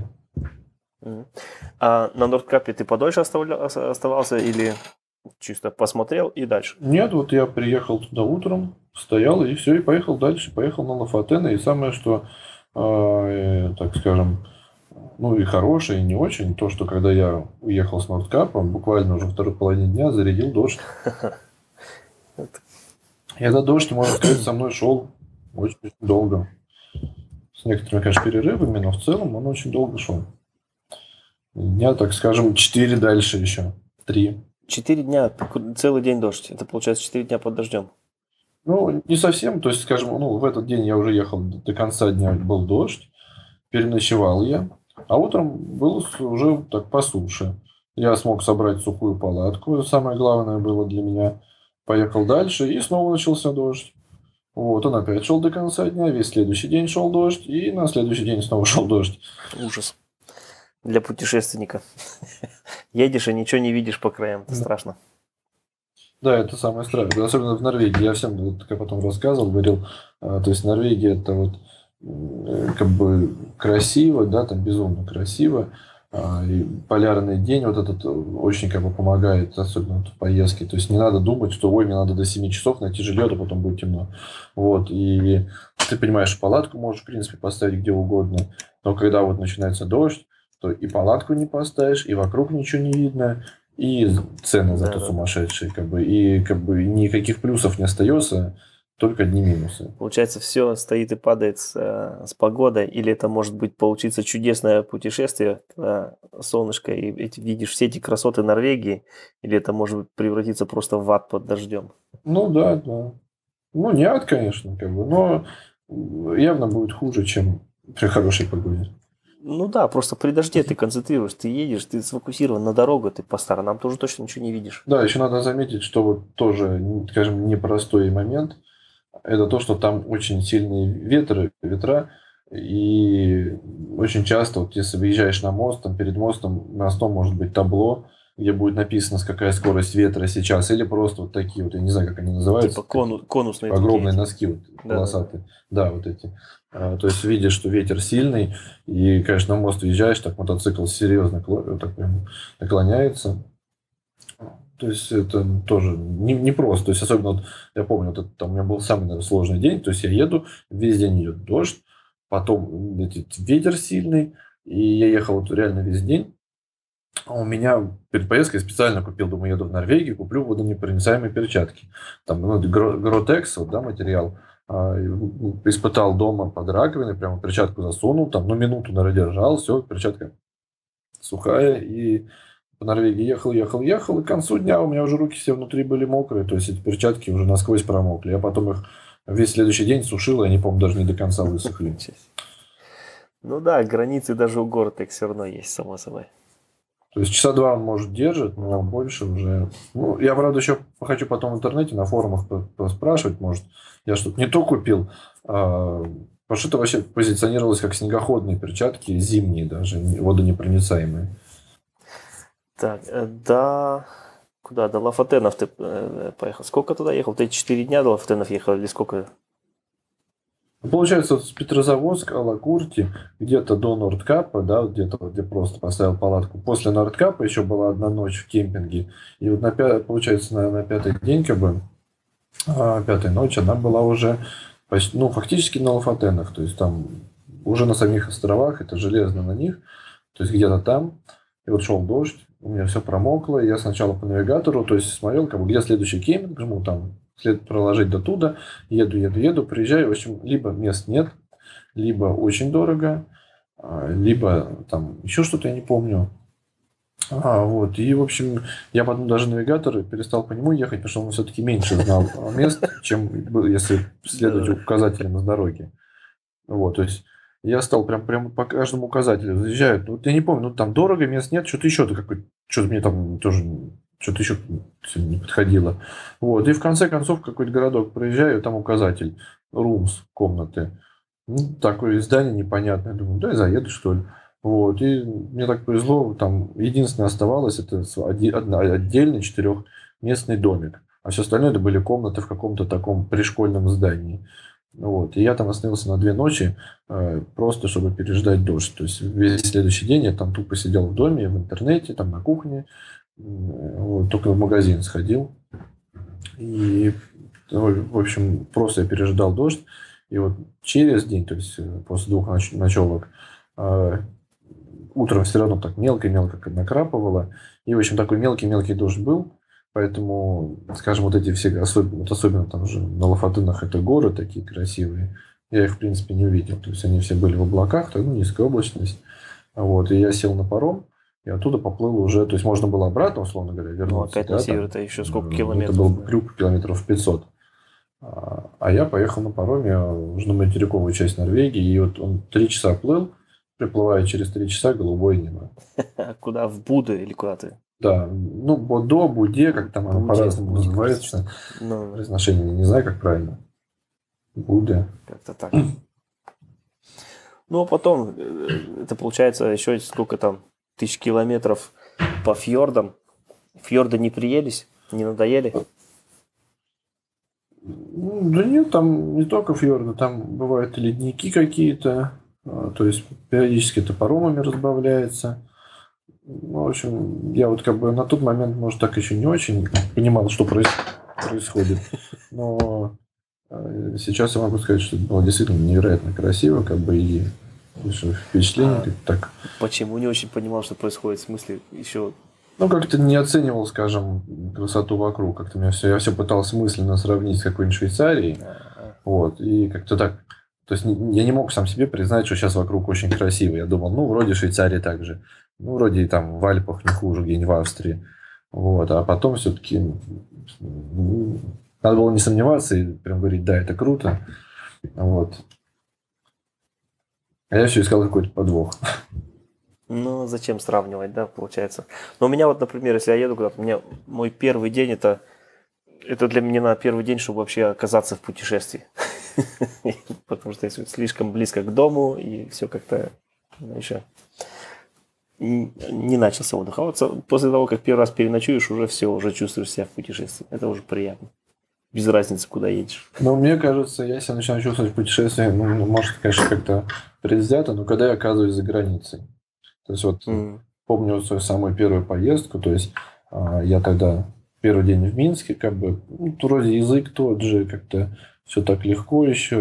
А на Нордкапе ты подольше оставался или чисто посмотрел и дальше? Нет, вот я приехал туда утром, стоял и все, и поехал дальше. Поехал на Лафатена. И самое, что, так скажем, и хорошее, и не очень, то, что когда я уехал с Нордкапа, буквально уже второй половине дня зарядил дождь. И этот дождь, можно сказать, со мной шел очень долго. с некоторыми, конечно, перерывами, но в целом он очень долго шел. Дня, так скажем, 4 дальше еще. 3. 4 дня, целый день дождь. Это получается 4 дня под дождем. Ну, не совсем. То есть, скажем, в этот день я уже ехал до конца дня, был дождь. Переночевал я. А утром был уже так по суше. Я смог собрать сухую палатку. Это самое главное было для меня. Поехал дальше, и снова начался дождь. Вот, он опять шел до конца дня. Весь следующий день шел дождь. И на следующий день снова шел дождь. Ужас. Для путешественника. Едешь и ничего не видишь по краям. Это страшно. Да, это самое страшное. Особенно в Норвегии. Я всем, как я потом рассказывал, говорил, то есть Норвегия это вот как бы красиво, да, там безумно красиво. И полярный день вот этот очень как бы помогает, особенно в поездке. То есть не надо думать, что ой, мне надо до 7 часов найти жилье, а потом будет темно. Вот. И ты понимаешь, палатку можешь, в принципе, поставить где угодно. Но когда вот начинается дождь, то и палатку не поставишь, и вокруг ничего не видно, и цены зато сумасшедшие. И никаких плюсов не остается, только одни минусы. Получается, все стоит и падает с погодой, или это может быть получиться чудесное путешествие, когда солнышко, и видишь все эти красоты Норвегии, или это может превратиться просто в ад под дождем? Ну да. Ну, не ад, конечно, но явно будет хуже, чем при хорошей погоде. Ну да, просто при дожде ты концентрируешь, ты едешь, ты сфокусирован на дорогу, ты по сторонам тоже точно ничего не видишь. Да, еще надо заметить, что вот тоже, скажем, непростой момент, это то, что там очень сильные ветра, и очень часто, вот если выезжаешь на мост, там перед мостом может быть табло, где будет написано, какая скорость ветра сейчас, или просто вот такие вот, я не знаю, как они называются. Типа конусные. Огромные носки вот, полосатые. Да, вот эти. То есть видишь, что ветер сильный, и, конечно, на мост въезжаешь, так мотоцикл серьезно так прям наклоняется. То есть это тоже не просто. То есть особенно, вот, я помню, вот это, там, у меня был самый, наверное, сложный день. То есть я еду, весь день идет дождь, потом ветер сильный, и я ехал вот реально весь день. А у меня перед поездкой я специально купил, думаю, еду в Норвегию, куплю водонепроницаемые перчатки. Там, Гротекс, вот, да, материал. Испытал дома под раковиной, прямо перчатку засунул, там, минуту, наверное, держал, все, перчатка сухая, и по Норвегии ехал, и к концу дня у меня уже руки все внутри были мокрые, то есть эти перчатки уже насквозь промокли. Я потом их весь следующий день сушил, и они, по-моему, даже не до конца высохли. Ну да, границы даже у Гортек все равно есть, само собой. То есть часа 2 он, может, держит, но больше уже... Ну, я, правда, еще хочу потом в интернете на форумах поспрашивать, может, я что-то не то купил. Потому что это вообще позиционировалось как снегоходные перчатки, зимние даже, водонепроницаемые. Так, куда? До Лафатенов ты поехал. Сколько туда ехал? Ты 4 дня до Лафатенов ехал или сколько? Получается, вот с Петрозаводска, Алакурти, где-то до Нордкапа, да, где-то где просто поставил палатку. После Нордкапа еще была одна ночь в кемпинге. И вот получается, на пятый день, пятая ночь, она была уже почти, фактически на Лафатенах. То есть там уже на самих островах, это железно на них. То есть где-то там. И вот шел дождь, у меня все промокло. И я сначала по навигатору, то есть смотрел, где следующий кемпинг, жму там, след проложить до туда, еду, приезжаю, в общем, либо мест нет, либо очень дорого, либо там еще что-то, я не помню. Вот, и, в общем, я потом даже навигатор перестал по нему ехать, потому что он все-таки меньше знал мест, чем если следовать указателям с дороги. Вот, то есть я стал прям по каждому указателю заезжаю. Вот я не помню, там дорого, мест нет, что-то еще, что-то мне там тоже... Что-то еще не подходило. Вот. И в конце концов какой-то городок проезжаю, там указатель. Румс, комнаты. Такое здание непонятное. Думаю, да, заеду, что ли. Вот. И мне так повезло, там единственное оставалось, это отдельный 4-местный домик. А все остальное это были комнаты в каком-то таком пришкольном здании. Вот. И я там остановился на 2 ночи, просто чтобы переждать дождь. То есть весь следующий день я там тупо сидел в доме, в интернете, там на кухне. Вот, только в магазин сходил. И, в общем, просто я пережидал дождь. И вот через день, то есть после 2 ночевок, утром все равно так мелко-мелко накрапывало. И, в общем, такой мелкий-мелкий дождь был. Поэтому, скажем, вот эти все, особенно там же на Лафатенах, это горы такие красивые. я их, в принципе, не увидел. То есть они все были в облаках, низкая облачность. Вот, и я сел на паром, и оттуда поплыл уже, то есть можно было обратно, условно говоря, вернуться. Опять на север, это еще сколько Это километров? был крюк километров 500. А я поехал на пароме уже на материковую часть Норвегии, и вот он 3 часа плыл, приплывая через 3 часа голубое небо. Куда? В Буду или куда ты? Да, Бодо, Буде, как там оно по-разному называется. Произношение, не знаю, как правильно. Буде. Как-то так. А потом, это получается еще сколько там, 1000 километров по фьордам. Фьорды не приелись? Не надоели? Да нет, там не только фьорды, там бывают ледники какие-то, то есть периодически это паромами разбавляется. В общем, я вот на тот момент, может, так еще не очень понимал, что происходит, но сейчас я могу сказать, что это было действительно невероятно красиво, и впечатление так. Почему не очень понимал, что происходит? В смысле, еще... Как-то не оценивал, скажем, красоту вокруг. Как-то я все пытался мысленно сравнить с какой-нибудь Швейцарией. Вот. И как-то так. То есть я не мог сам себе признать, что сейчас вокруг очень красиво. Я думал, вроде Швейцария так же. Вроде и там в Альпах не хуже, где-нибудь в Австрии. Вот. А потом все-таки надо было не сомневаться и прям говорить, да, это круто. Вот. А я все искал какой-то подвох. Зачем сравнивать, да, получается. Но у меня вот, например, если я еду куда-то, мой первый день это для меня на первый день, чтобы вообще оказаться в путешествии. Потому что если слишком близко к дому, и все как-то еще не начался отдых. А вот после того, как первый раз переночуешь, уже чувствуешь себя в путешествии. Это уже приятно. Без разницы, куда едешь. Мне кажется, я себя начинаю чувствовать в путешествии, может, конечно, как-то предвзято, но когда я оказываюсь за границей. То есть помню свою самую первую поездку, то есть я тогда первый день в Минске, вроде язык тот же, как-то все так легко еще,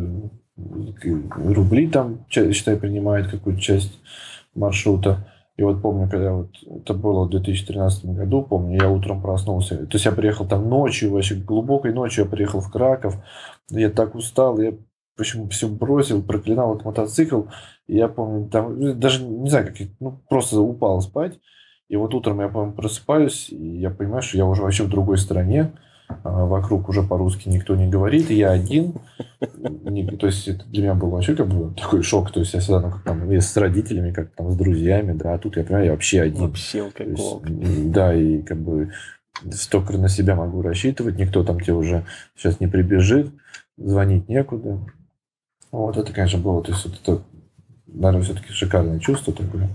рубли там, считай, принимают какую-то часть маршрута. И вот помню, когда это было в 2013 году, помню, я утром проснулся. То есть я приехал там ночью, вообще глубокой ночью я приехал в Краков. Я так устал, я почему все бросил, проклинал этот мотоцикл. И я помню, там даже не знаю, просто упал спать. И вот утром я, помню, просыпаюсь, и я понимаю, что я уже вообще в другой стране. Вокруг уже по-русски никто не говорит, и я один. То есть это для меня был вообще такой шок. То есть я всегда я с родителями, с друзьями, да, а тут я понимаю, я вообще один. Вообще алкоголик. Да, и столько на себя могу рассчитывать, никто там тебе уже сейчас не прибежит, звонить некуда. Вот это, конечно, было, то есть это, наверное, все-таки шикарное чувство такое.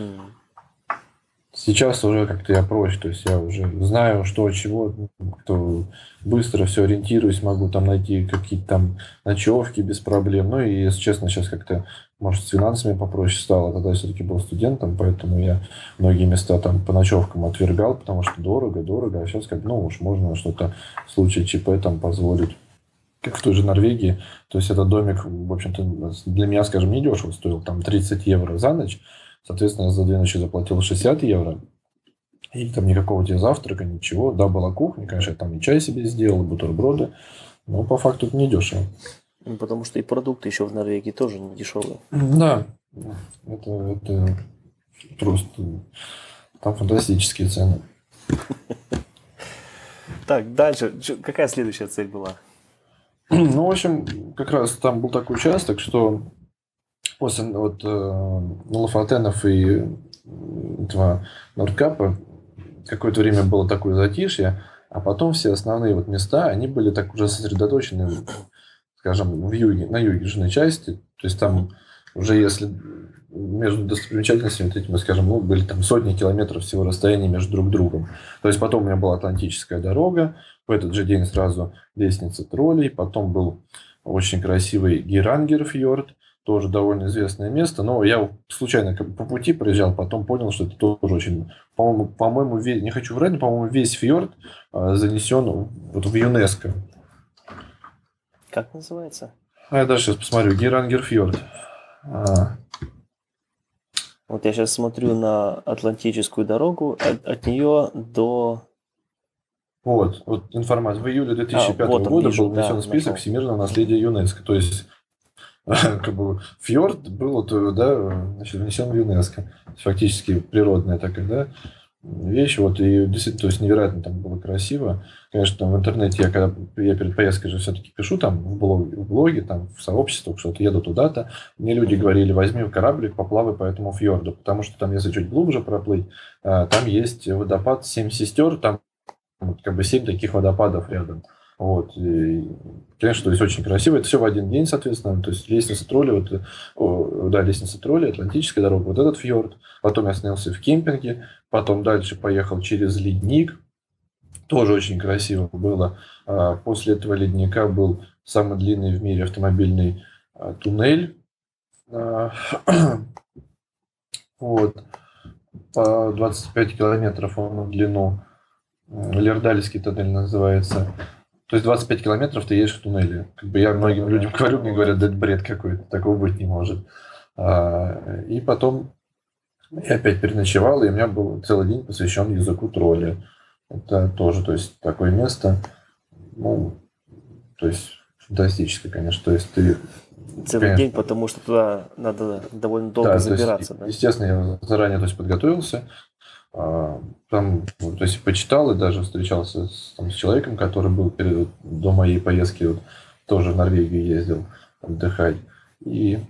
Сейчас уже как-то я проще, то есть я уже знаю, что чего, то быстро все ориентируюсь, могу там найти какие-то там ночевки без проблем. И, если честно, сейчас как-то, может, с финансами попроще стало. Тогда я все-таки был студентом, поэтому я многие места там по ночевкам отвергал, потому что дорого. А сейчас уж можно что-то в случае ЧП там позволить. Как в той же Норвегии. То есть этот домик, в общем-то, для меня, скажем, недешево стоил. Там 30 евро за ночь. Соответственно, я за 2 ночи заплатил 60 евро. И там никакого тебе завтрака, ничего. Да, была кухня, конечно, я там и чай себе сделал, и бутерброды. Но по факту это не дешево. Потому что и продукты еще в Норвегии тоже не дешевые. Да. Это просто... Там фантастические цены. Так, дальше. Какая следующая цель была? В общем, как раз там был такой участок, что после Лафатенов и этого Нордкапа какое-то время было такое затишье, а потом все основные места, они были так уже сосредоточены, скажем, на южной части. То есть там уже если между достопримечательностями этими, скажем, были там сотни километров всего расстояния между друг другом. То есть потом у меня была Атлантическая дорога, в этот же день сразу лестница троллей, потом был очень красивый Гейрангерфьорд, тоже довольно известное место, но я случайно по пути проезжал, потом понял, что это тоже очень, по-моему, не хочу врать, но, по-моему, весь фьорд занесен в ЮНЕСКО. Как называется? Я даже сейчас посмотрю. Гейрангерфьорд. Вот я сейчас смотрю на Атлантическую дорогу, от нее до... Вот информация. В июле 2005 года был внесен в список всемирного наследия ЮНЕСКО. То есть как бы фьорд был, вот, да, значит, внесен в ЮНЕСКо. Фактически природная такая, да, вещь. Вот, и действительно, то есть невероятно там было красиво. Конечно, там в интернете я перед поездкой же все-таки пишу там в блоге, там в сообществах, что-то еду туда-то. Мне люди говорили, возьми кораблик, поплавай по этому фьорду, потому что там, если чуть глубже проплыть, там есть водопад «Семь сестер», там вот, как бы 7 таких водопадов рядом. Вот. И, конечно, то есть очень красиво. Это все в один день, соответственно. То есть лестница тролля, лестница тролля, Атлантическая дорога, вот этот фьорд. Потом я снялся в кемпинге. Потом дальше поехал через ледник. Тоже очень красиво было. После этого ледника был самый длинный в мире автомобильный туннель. Вот. По 25 километров он в длину. Лердальский туннель называется. То есть 25 километров ты едешь в туннеле. Как бы я многим людям говорю, мне говорят, да это бред какой-то, такого быть не может. И потом я опять переночевал, и у меня был целый день посвящен языку тролля. Это тоже, то есть, такое место, ну, то есть, фантастическое, конечно. То есть, ты... Целый день, потому что туда надо довольно долго забираться. То есть, естественно, я заранее то есть, подготовился. Там, то есть, почитал и даже встречался с человеком, который был до моей поездки, вот, тоже в Норвегию ездил отдыхать. И,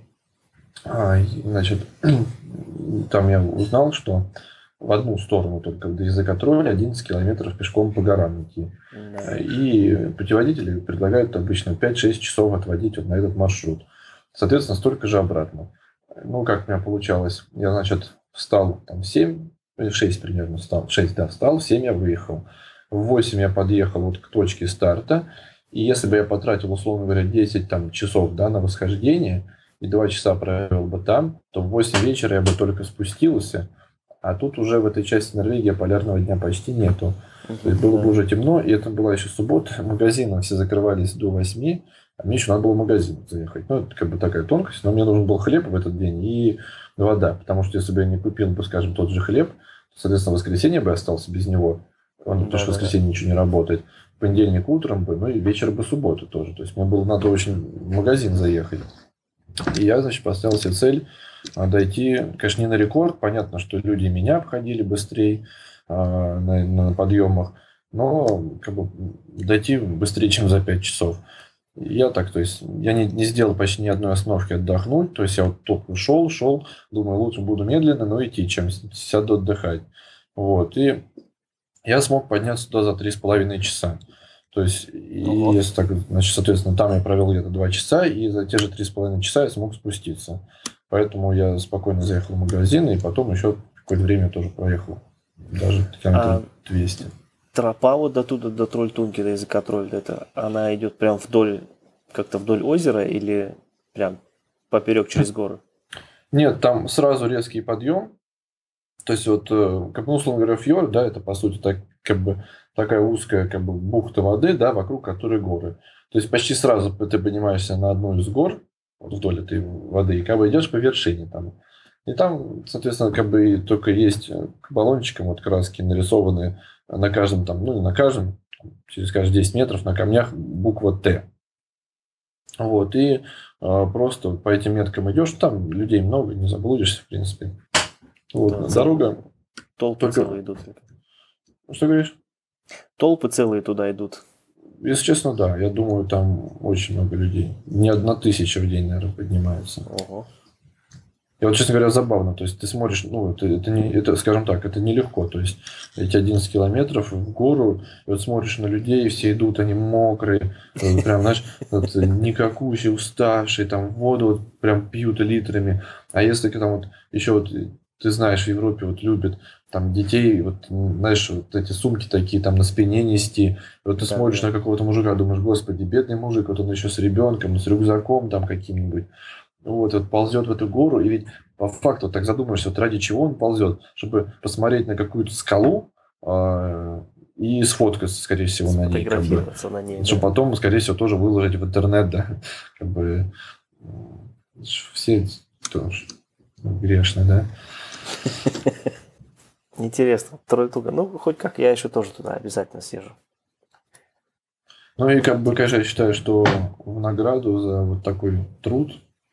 значит, там я узнал, что в одну сторону только до языка тролля 11 километров пешком по горам идти. Да. И путеводители предлагают обычно 5-6 часов отводить вот на этот маршрут. Соответственно, столько же обратно. Ну, как у меня получалось, я, значит, встал там в 7, 6 примерно встал, 6, да, встал, в 7 я выехал. В 8 я подъехал вот к точке старта. И если бы я потратил, условно говоря, 10 там, часов, да, на восхождение и 2 часа провел бы там, то в 8 вечера я бы только спустился. А тут уже в этой части Норвегии полярного дня почти нету. То есть было бы уже темно, и это была еще суббота. Магазины все закрывались до 8, а мне еще надо было в магазин заехать. Ну, это как бы такая тонкость. Но мне нужен был хлеб в этот день и вода. Потому что если бы я не купил бы, скажем, тот же хлеб, то, соответственно, в воскресенье бы остался без него. Потому что в воскресенье ничего не работает. В понедельник утром бы, ну и вечер бы субботу тоже. То есть мне было надо очень в магазин заехать. И я, значит, поставил себе цель дойти, конечно, не на рекорд. Понятно, что люди меня обходили быстрее на подъемах, но как бы дойти быстрее, чем за 5 часов. Я так, то есть, я не сделал почти ни одной остановки отдохнуть. То есть, я вот только шел, думаю, лучше буду медленно, но идти, чем сяду отдыхать. Вот. И я смог подняться туда за 3,5 часа. То есть, и если так, значит, соответственно, там я провел где-то 2 часа, и за те же 3,5 часа я смог спуститься. Поэтому я спокойно заехал в магазин, и потом еще какое-то время тоже проехал. Даже километров 200. Тропа вот до Трольтунги, до языка тролля, это она идет прям как-то вдоль озера или прям поперек через горы? Нет, там сразу резкий подъем. То есть, вот, как бы, условно говоря, фьорд, да, это, по сути, так, как бы, такая узкая, как бы, бухта воды, да, вокруг которой горы. То есть, почти сразу ты поднимаешься на одну из гор, вот вдоль этой воды, и как бы идешь по вершине там. И там, соответственно, как бы только есть к баллончикам вот краски нарисованы на каждом там, ну не на каждом, через каждые 10 метров на камнях буква Т. Вот, и просто по этим меткам идешь, там людей много, не заблудишься, в принципе. Вот, да, дорога. Толпы только... целые идут. Что говоришь? Толпы целые туда идут. Если честно, да. Я думаю, там очень много людей. Не 1000 в день, наверное, поднимается. Ого. И вот, честно говоря, забавно. То есть, ты смотришь, ну, это, скажем так, это нелегко. То есть, эти 11 километров в гору, и вот смотришь на людей, все идут, они мокрые, прям, знаешь, вот, никакущие, уставшие, там, воду вот, прям пьют литрами. А если там вот еще вот, ты знаешь, в Европе вот любят там детей, вот, знаешь, вот эти сумки такие там на спине нести. Вот ты смотришь на какого-то мужика, думаешь, господи, бедный мужик, вот он еще с ребенком, с рюкзаком там каким-нибудь. Вот ползет в эту гору, и ведь по факту вот так задумаешься, вот ради чего он ползет, чтобы посмотреть на какую-то скалу и сфоткаться, скорее всего, на ней, как бы, на ней, чтобы потом, скорее всего, тоже выложить в интернет, да, как бы все тоже грешные, да. Интересно, Трольтунга. Ну, хоть как, я еще тоже туда обязательно съезжу. Ну и как бы, конечно, я считаю, что в награду за вот такой труд,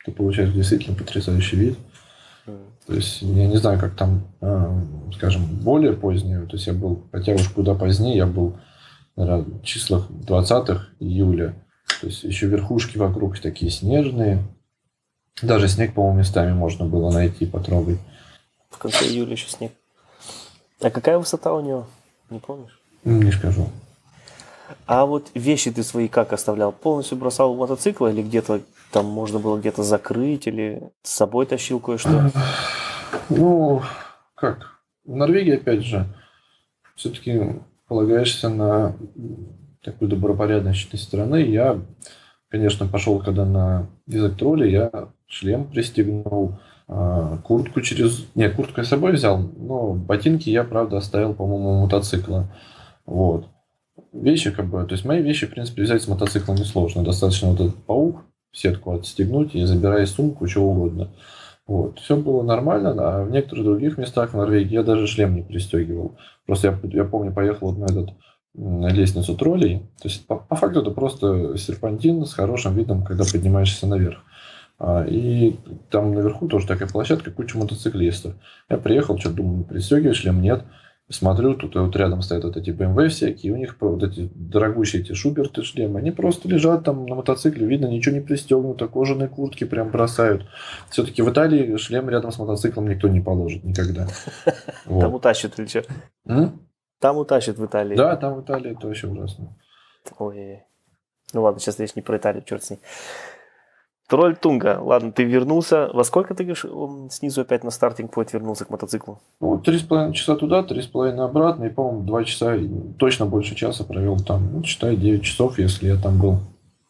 ты получаешь действительно потрясающий вид. То есть я не знаю, как там, скажем, более позднее. То есть я был, хотя уж куда позднее, я был, наверное, в числах 20 июля. То есть еще верхушки вокруг такие снежные. Даже снег, по-моему, местами можно было найти, потрогать. В конце июля еще снег. А какая высота у него? Не помнишь? Не скажу. А вот вещи ты свои как оставлял? Полностью бросал в мотоцикл или где-то там можно было где-то закрыть, или с собой тащил кое-что? Ну, как? В Норвегии, опять же, все-таки полагаешься на такую добропорядочность этой страны. Я, конечно, пошел, когда на язык тролля, я шлем пристегнул, куртку через... Нет, куртку я с собой взял, но ботинки я, правда, оставил, по-моему, у мотоцикла. Вот. Вещи, как бы, то есть мои вещи, в принципе, взять с мотоцикла несложно. Достаточно вот этот паук, сетку отстегнуть и забирай сумку, что угодно. Вот. Все было нормально, а в некоторых других местах в Норвегии я даже шлем не пристегивал. Просто я помню, поехал вот на лестницу троллей. То есть, по факту, это просто серпантин с хорошим видом, когда поднимаешься наверх. И там наверху тоже такая площадка, куча мотоциклистов. Я приехал, что-то думаю, пристегиваешь шлем? Нет. Смотрю, тут вот рядом стоят вот эти BMW всякие, у них вот эти дорогущие эти Шуберты шлемы, они просто лежат там на мотоцикле, видно, ничего не пристегнуто, кожаные куртки прям бросают. Все-таки в Италии шлем рядом с мотоциклом никто не положит никогда. Там утащат или что? Там утащат в Италии. Да, там в Италии это вообще ужасно. Ой. Ну ладно, сейчас речь не про Италию, черт с ней. Тролль Тунга. Ладно, ты вернулся. Во сколько ты говоришь, снизу опять на стартинг-пойнт вернулся к мотоциклу? Ну, 3,5 часа туда, 3,5 обратно. И, по-моему, 2 часа, точно больше часа провел там. Ну, считай, 9 часов, если я там был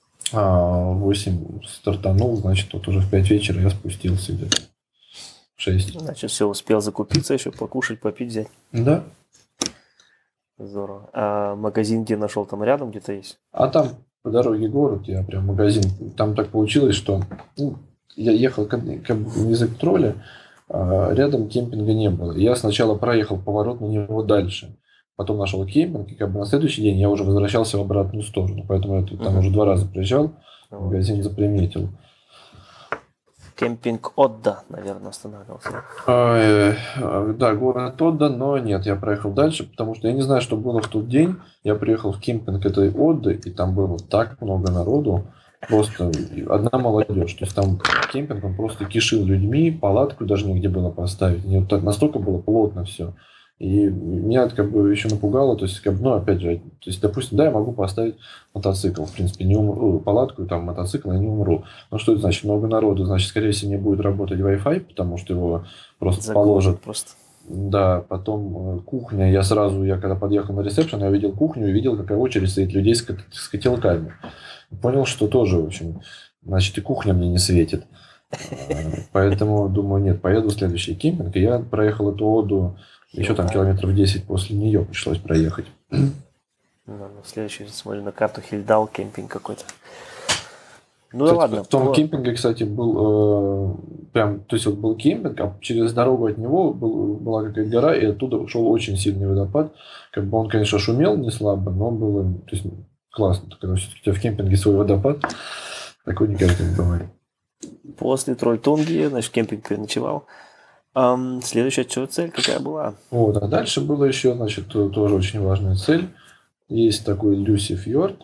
8 стартанул, значит, вот уже в 5 вечера я спустился где-то. 6. Значит, все, успел закупиться еще, покушать, попить, взять. Да. Здорово. А магазин где нашел? Там рядом где-то есть? А там по дороге город, я прям магазин. Там так получилось, что я ехал как язык тролля, рядом кемпинга не было. Я сначала проехал поворот на него дальше. Потом нашел кемпинг, и как бы на следующий день я уже возвращался в обратную сторону. Поэтому я там уже 2 раза приезжал, магазин заприметил. Кемпинг Одда, наверное, останавливался. Да, город Одда, но нет, я проехал дальше, потому что я не знаю, что было в тот день. Я приехал в кемпинг этой Одды, и там было так много народу, просто одна молодежь. То есть там кемпинг, он просто кишил людьми, палатку даже негде было поставить. Вот настолько было плотно все. И меня это как бы еще напугало, то есть, как бы, ну, опять же, то есть, допустим, да, я могу поставить мотоцикл, в принципе, не умру, палатку, там, мотоцикл, я не умру. Но что это значит? Много народу, значит, скорее всего, не будет работать Wi-Fi, потому что его просто положат. Просто. Да, потом кухня, я когда подъехал на ресепшн, я видел кухню и видел, какая очередь стоит людей с котелками. Понял, что тоже, в общем, значит, и кухня мне не светит. Поэтому, думаю, нет, поеду в следующий кемпинг, и я проехал эту Оду. Еще там километров 10 после нее пришлось проехать. Следующий, смотрю на карту, Хильдал, кемпинг какой-то. Ну да ладно. В том кемпинге, кстати, был прям, то есть вот был кемпинг, а через дорогу от него была какая-то гора, и оттуда шел очень сильный водопад. Как бы он, конечно, шумел не слабо, но было, то есть, классно, когда все-таки у тебя в кемпинге свой водопад. Такой не каждый бывает. После Троль-Тунги, значит, кемпинг переночевал. Следующая цель какая была? Вот, а дальше была еще, значит, тоже очень важная цель. Есть такой Люси-фьорд.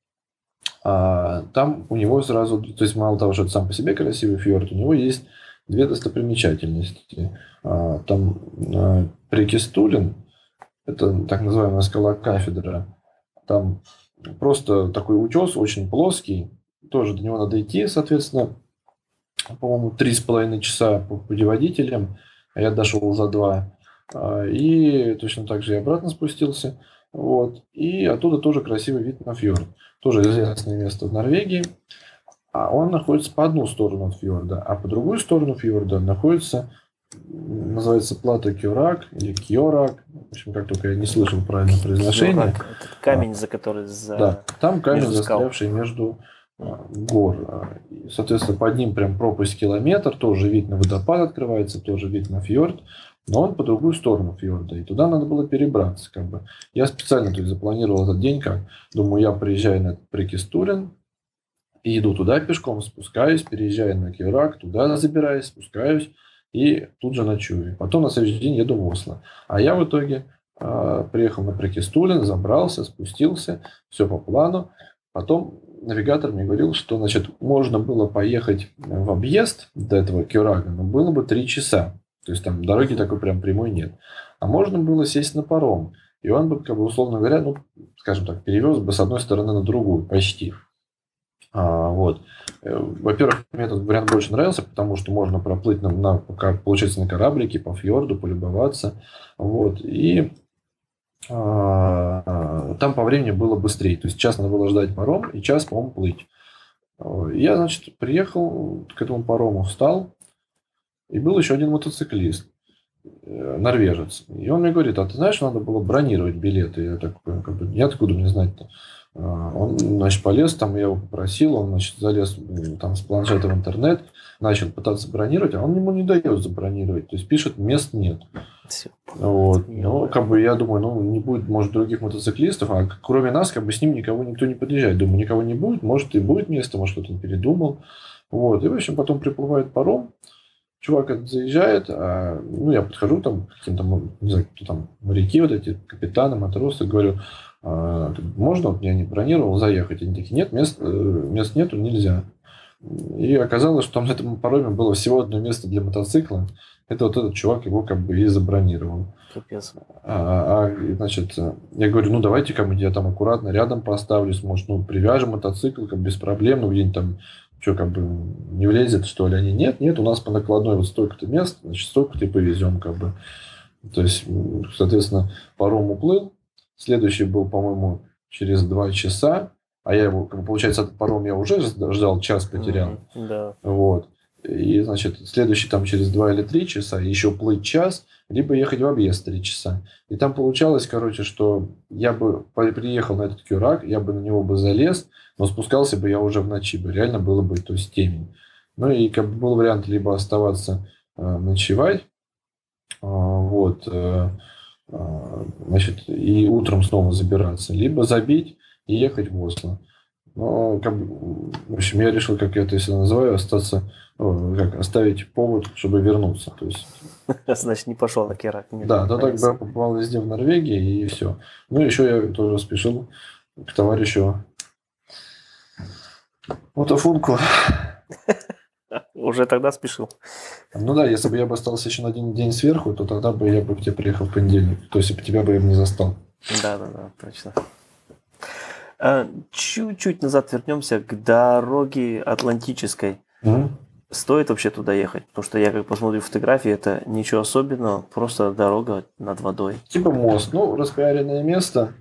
Там у него сразу, то есть мало того, что это сам по себе красивый фьорд, у него есть 2 достопримечательности. Там Прикистулин, это так называемая скала Кафедра. Там просто такой утес, очень плоский. Тоже до него надо идти, соответственно, по-моему, 3,5 часа по путеводителям, а я дошел за 2. И точно так же и обратно спустился. Вот. И оттуда тоже красивый вид на фьорд. Тоже известное место в Норвегии. А он находится по одну сторону от фьорда, а по другую сторону фьорда находится, называется плато Кьорак или Кьорак. В общем, как только я не слышал правильное произношение. Кьорак, это камень, за который Да, там камень, застрявший между гор. Соответственно, под ним прям пропасть километр, тоже вид на водопад открывается, тоже вид на фьорд, но он по другую сторону фьорда, и туда надо было перебраться. Как бы. Я специально запланировал этот день, как думаю, я приезжаю на Прикистулин, И иду туда пешком, спускаюсь, переезжаю на Кёрак, туда забираюсь, спускаюсь и тут же ночую. Потом на следующий день еду в Осло. А я в итоге приехал на Прекистулин, забрался, спустился, все по плану. Потом навигатор мне говорил, что, значит, можно было поехать в объезд до этого Кёрага, но было бы 3 часа. То есть там дороги такой прям прямой нет. А можно было сесть на паром. И он бы, как бы, условно говоря, ну, скажем так, перевез бы с одной стороны на другую, почти. Вот. Во-первых, мне этот вариант больше нравился, потому что можно проплыть получается, на кораблике по фьорду, полюбоваться. Вот. И там по времени было быстрее. То есть час надо было ждать паром и час, по-моему, плыть. Я, значит, приехал к этому парому, встал, и был еще один мотоциклист, норвежец. И он мне говорит, а ты знаешь, надо было бронировать билеты. Я такой, как бы, я откуда мне знать-то? Он, значит, полез, там я его попросил, он, значит, залез там с планшета в интернет, начал пытаться бронировать, а он ему не дает забронировать. То есть пишет, мест нет. Вот. Ну, как бы я думаю, ну, не будет, может, других мотоциклистов, а кроме нас, как бы с ним никто не подъезжает. Думаю, никого не будет, может, и будет место, может, кто-то передумал. Вот. И, в общем, потом приплывает паром, чувак этот заезжает, ну, я подхожу там к каким-то, не знаю, кто там, моряки вот эти, капитаны, матросы, говорю, можно, вот я не бронировал, заехать? Они такие, нет, мест нету, нельзя. И оказалось, что на этом пароме было всего одно место для мотоцикла. Это вот этот чувак его как бы и забронировал. Капец. Значит, я говорю, ну давайте ко мне, я там аккуратно рядом поставлю, может, ну, привяжем мотоцикл, как без проблем, ну где-нибудь там, что, как бы не влезет, что ли? Они, нет, у нас по накладной вот столько-то мест, значит, столько-то и повезем, как бы. То есть, соответственно, паром уплыл. Следующий был, по-моему, через 2 часа. А я его, как бы, получается, этот паром я уже ждал, час потерял. Да. Вот. И, значит, следующий там через 2 или 3 часа, еще плыть час, либо ехать в объезд 3 часа. И там получалось, короче, что я бы приехал на этот Кёрак, я бы на него бы залез, но спускался бы я уже в ночи бы. Реально было бы, то есть, темень. Ну и как бы был вариант либо оставаться ночевать, вот, значит, и утром снова забираться, либо забить и ехать в Осло. Но, как бы, в общем, я решил, как я это всегда называю, оставить повод, чтобы вернуться. То есть, значит, не пошел на Кёрак. Да, то тогда попал везде в Норвегии, и все. Ну, еще я тоже спешил к товарищу Мотофунку. Уже тогда спешил. Ну да, если бы я бы остался еще на один день сверху, то тогда бы я бы к тебе приехал в понедельник. То есть, тебя бы я не застал. Да, точно. Чуть-чуть назад вернемся к дороге Атлантической. Стоит вообще туда ехать? Потому что я как посмотрю фотографии, это ничего особенного, просто дорога над водой. Типа мост. Ну, распиаренное место.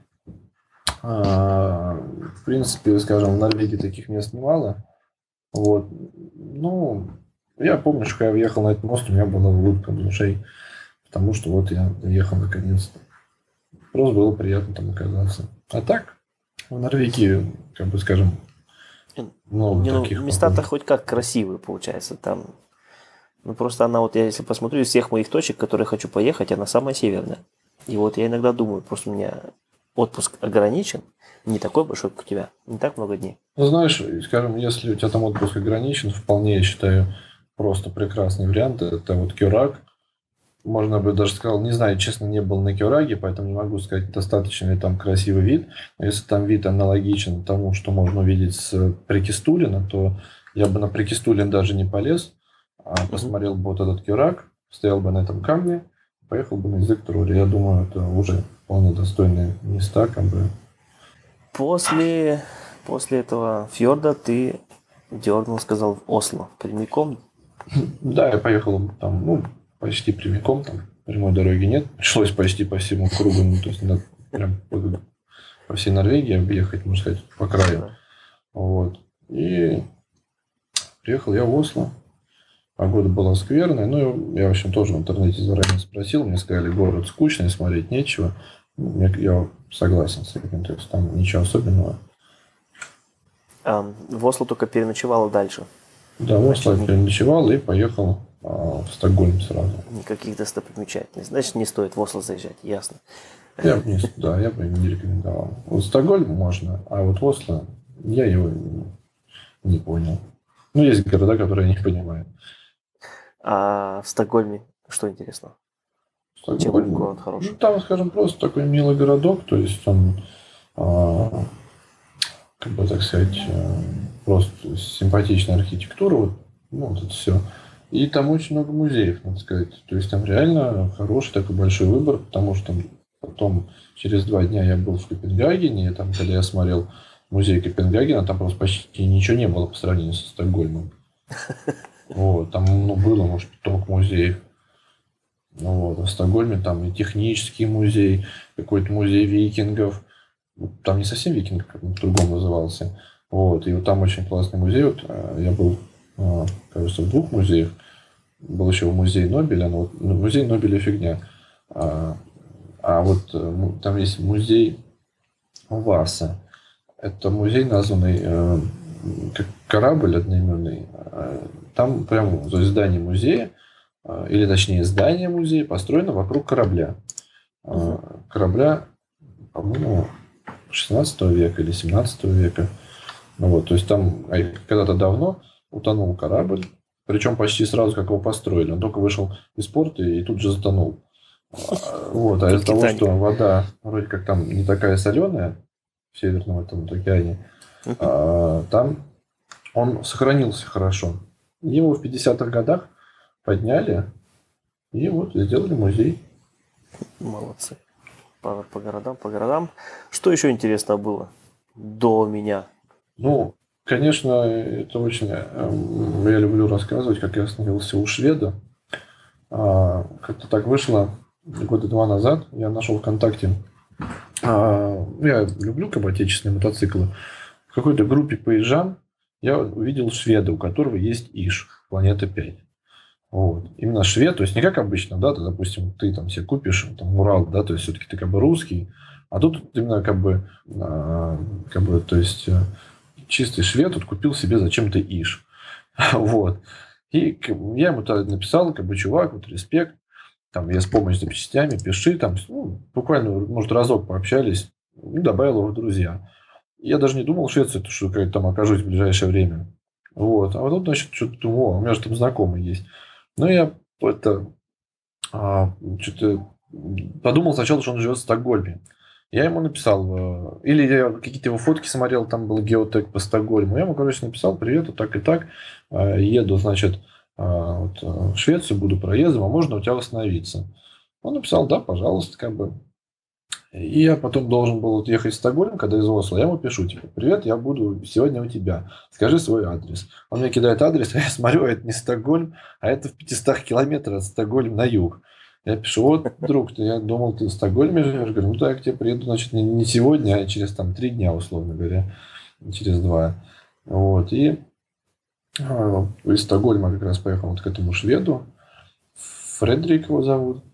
В принципе, скажем, в Норвегии таких мест немало. Вот. Ну, я помню, что когда я въехал на этот мост, у меня была улыбка в душе, потому что вот я доехал наконец-то. Просто было приятно там оказаться. А так, в Норвегии, как бы, скажем, много таких. Места-то хоть как красивые, получается. Там, ну, просто она вот, я если посмотрю, из всех моих точек, которые хочу поехать, она самая северная. И вот я иногда думаю, просто у меня отпуск ограничен, не такой большой, как у тебя, не так много дней. Ну, знаешь, скажем, если у тебя там отпуск ограничен, вполне, я считаю, просто прекрасный вариант. Это вот Кёрак. Можно бы даже сказал, не знаю, честно, не был на Кёраге, поэтому не могу сказать, достаточно ли там красивый вид. Но если там вид аналогичен тому, что можно увидеть с Прекистулина, то я бы на Прекистулин даже не полез, а посмотрел бы вот этот Кёрак, стоял бы на этом камне, поехал бы на язык Трури. Я думаю, это уже вполне достойные места, как бы. После этого фьорда ты дернул, сказал, в Осло прямиком? Да, я поехал там, ну, почти прямиком, там прямой дороги нет. Пришлось почти по всему кругу, ну, то есть надо прям по всей Норвегии объехать, можно сказать, по краю. Вот. И приехал я в Осло. Погода была скверная. Ну, я, в общем, тоже в интернете заранее спросил. Мне сказали, город скучный, смотреть нечего. Я согласен с этим. То есть там ничего особенного. В Осло только переночевал дальше? Да, в Осло я переночевал и поехал в Стокгольм сразу. Никаких достопримечательностей. Значит, не стоит в Осло заезжать, ясно. Я бы не рекомендовал. Вот Стокгольм можно, а вот в Осло я его не понял. Ну, есть города, которые я не понимаю. А в Стокгольме что интересно? Чем Стокгольм, город хороший? там, скажем, просто такой милый городок, то есть он, как бы так сказать, просто симпатичная архитектура, вот, ну, вот это все. И там очень много музеев, надо сказать. То есть там реально хороший такой большой выбор, потому что потом через 2 дня я был в Копенгагене, и там, когда я смотрел музей Копенгагена, там просто почти ничего не было по сравнению со Стокгольмом. Вот, там было, может, только музеев. Вот, в Стокгольме там и технический музей, какой-то музей викингов. Там не совсем викинг, как он по-другому назывался. Вот, и вот там очень классный музей. Вот, я был, кажется, в 2 музеях. Был еще музей Нобеля, но вот музей Нобеля фигня. Вот там есть музей Васа. Это музей, названный как корабль одноименный. Там прямо здание музея, или точнее здание музея, построено вокруг корабля. Корабля, по-моему, 16 века или 17 века. Вот, то есть там когда-то давно утонул корабль, причем почти сразу, как его построили. Он только вышел из порта и тут же затонул. Вот, а из-за того, что вода вроде как там не такая соленая в Северном этом океане, там он сохранился хорошо. Его в 50-х годах подняли и вот сделали музей. Молодцы. По городам. Что еще интересного было до меня? Ну, конечно, это очень... Я люблю рассказывать, как я остановился у шведа. Как-то так вышло 2 года назад. Я нашел ВКонтакте. Я люблю как бы отечественные мотоциклы. В какой-то группе поезжан я увидел шведа, у которого есть ИЖ, планета 5. Вот. Именно швед, то есть не как обычно, да, допустим, ты там себе купишь там, Урал, да, то есть все-таки ты как бы русский, а тут именно как бы то есть чистый швед тут купил себе зачем-то ИЖ. Вот. И я ему тогда написал, как бы, чувак, вот респект, там, я с помощью запчастями, пиши, там, буквально, может, разок пообщались, и добавил его в друзья. Я даже не думал, Швеция, что я там окажусь в ближайшее время. Вот. А вот тут, значит, что-то думал, у меня же там знакомый есть. Но я что-то подумал сначала, что он живет в Стокгольме. Я ему написал, или я какие-то его фотки смотрел, там был геотек по Стокгольму. Я ему, короче, написал: привет, вот так и так, еду, значит, в Швецию, буду проездом, а можно у тебя остановиться? Он написал: да, пожалуйста, как бы. И я потом должен был ехать в Стокгольм, когда из Осло. Я ему пишу, типа: привет, я буду сегодня у тебя. Скажи свой адрес. Он мне кидает адрес, а я смотрю, это не Стокгольм, а это в 500 километрах от Стокгольма на юг. Я пишу: вот, друг, я думал, ты в Стокгольме живешь. Говорю: ну, так, я к тебе приеду, значит, не сегодня, а через 3 дня, условно говоря. Через 2. Вот. И из Стокгольма как раз поехал вот к этому шведу. Фредерик его зовут.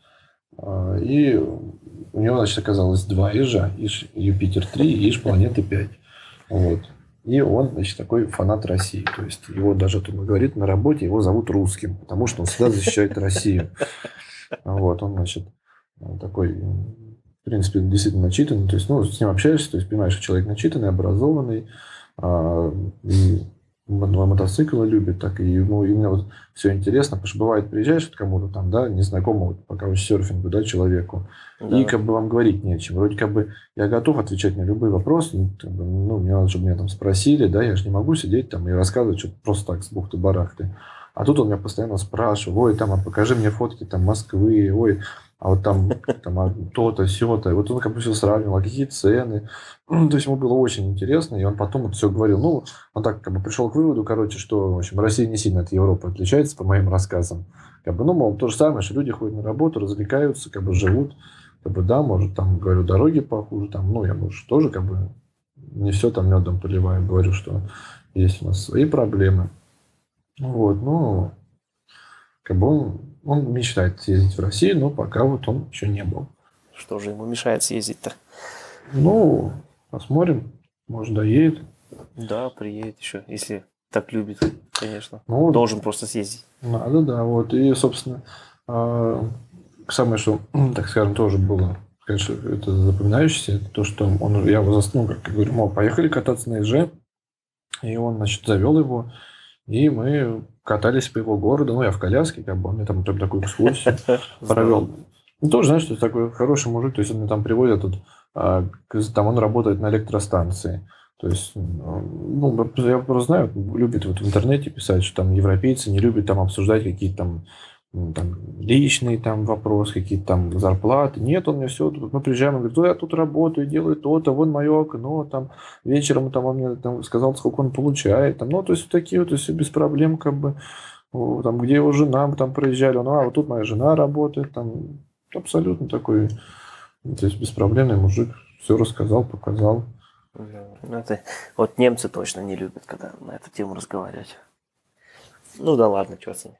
И у него, значит, оказалось 2 ижа. Иж Юпитер-3 и иж планеты 5. Вот. И он, значит, такой фанат России. То есть его даже, он говорит, на работе его зовут русским, потому что он всегда защищает Россию. Вот. Он, значит, такой, в принципе, действительно начитанный. То есть, с ним общаешься, то есть понимаешь, что человек начитанный, образованный, и мотоциклы любит, так и ему именно вот все интересно, потому что бывает, приезжаешь к кому-то там, да, незнакомому по каучсерфингу, да, человеку, да. И как бы вам говорить нечем. Вроде как бы я готов отвечать на любые вопросы, мне надо, чтобы меня там спросили, да, я же не могу сидеть там и рассказывать что-то просто так с бухты-барахты. А тут он меня постоянно спрашивает: ой, там, а покажи мне фотки там Москвы, ой, а вот там то-то, сё-то. Вот он как бы все сравнивал, а какие цены. То есть ему было очень интересно, и он потом это все говорил. Он так как бы пришел к выводу, короче, что, в общем, Россия не сильно от Европы отличается, по моим рассказам. Как бы, мол, то же самое, что люди ходят на работу, развлекаются, как бы живут. Как бы, да, может, там, говорю, дороги похуже, там, я, может, тоже, как бы, не все там медом поливаю. Говорю, что есть у нас свои проблемы. Вот, как бы он мечтает съездить в Россию, но пока вот он еще не был. Что же ему мешает съездить-то? Посмотрим. Может, доедет. Да, приедет еще, если так любит, конечно. Должен просто съездить. Надо, да. Вот. И, собственно, самое, что, так скажем, тоже было, конечно, это запоминающееся, это то, что я его заснул, как я говорю, поехали кататься на ИЖ. И он, значит, завел его, и мы катались по его городу. Ну, я в коляске, как бы, он мне там такую экскурсию провел. Ну, тоже, знаешь, что такой хороший мужик, то есть он меня там приводит, тут, там он работает на электростанции. То есть, ну, я просто знаю, любит вот в интернете писать, что там европейцы не любят там обсуждать какие-то там, там личные там вопросы, какие-то там зарплаты. Нет, он мне все, мы приезжаем, он говорит, я тут работаю, делаю то-то, вон мое окно, там вечером там он мне там сказал, сколько он получает, там, ну, то есть вот такие вот, то есть без проблем, как бы, там, где его жена, мы там проезжали, ну, вот тут моя жена работает, там, абсолютно такой, то есть беспроблемный мужик, все рассказал, показал. Ну, это, вот немцы точно не любят, когда на эту тему разговаривать. Ну да ладно, что с ним.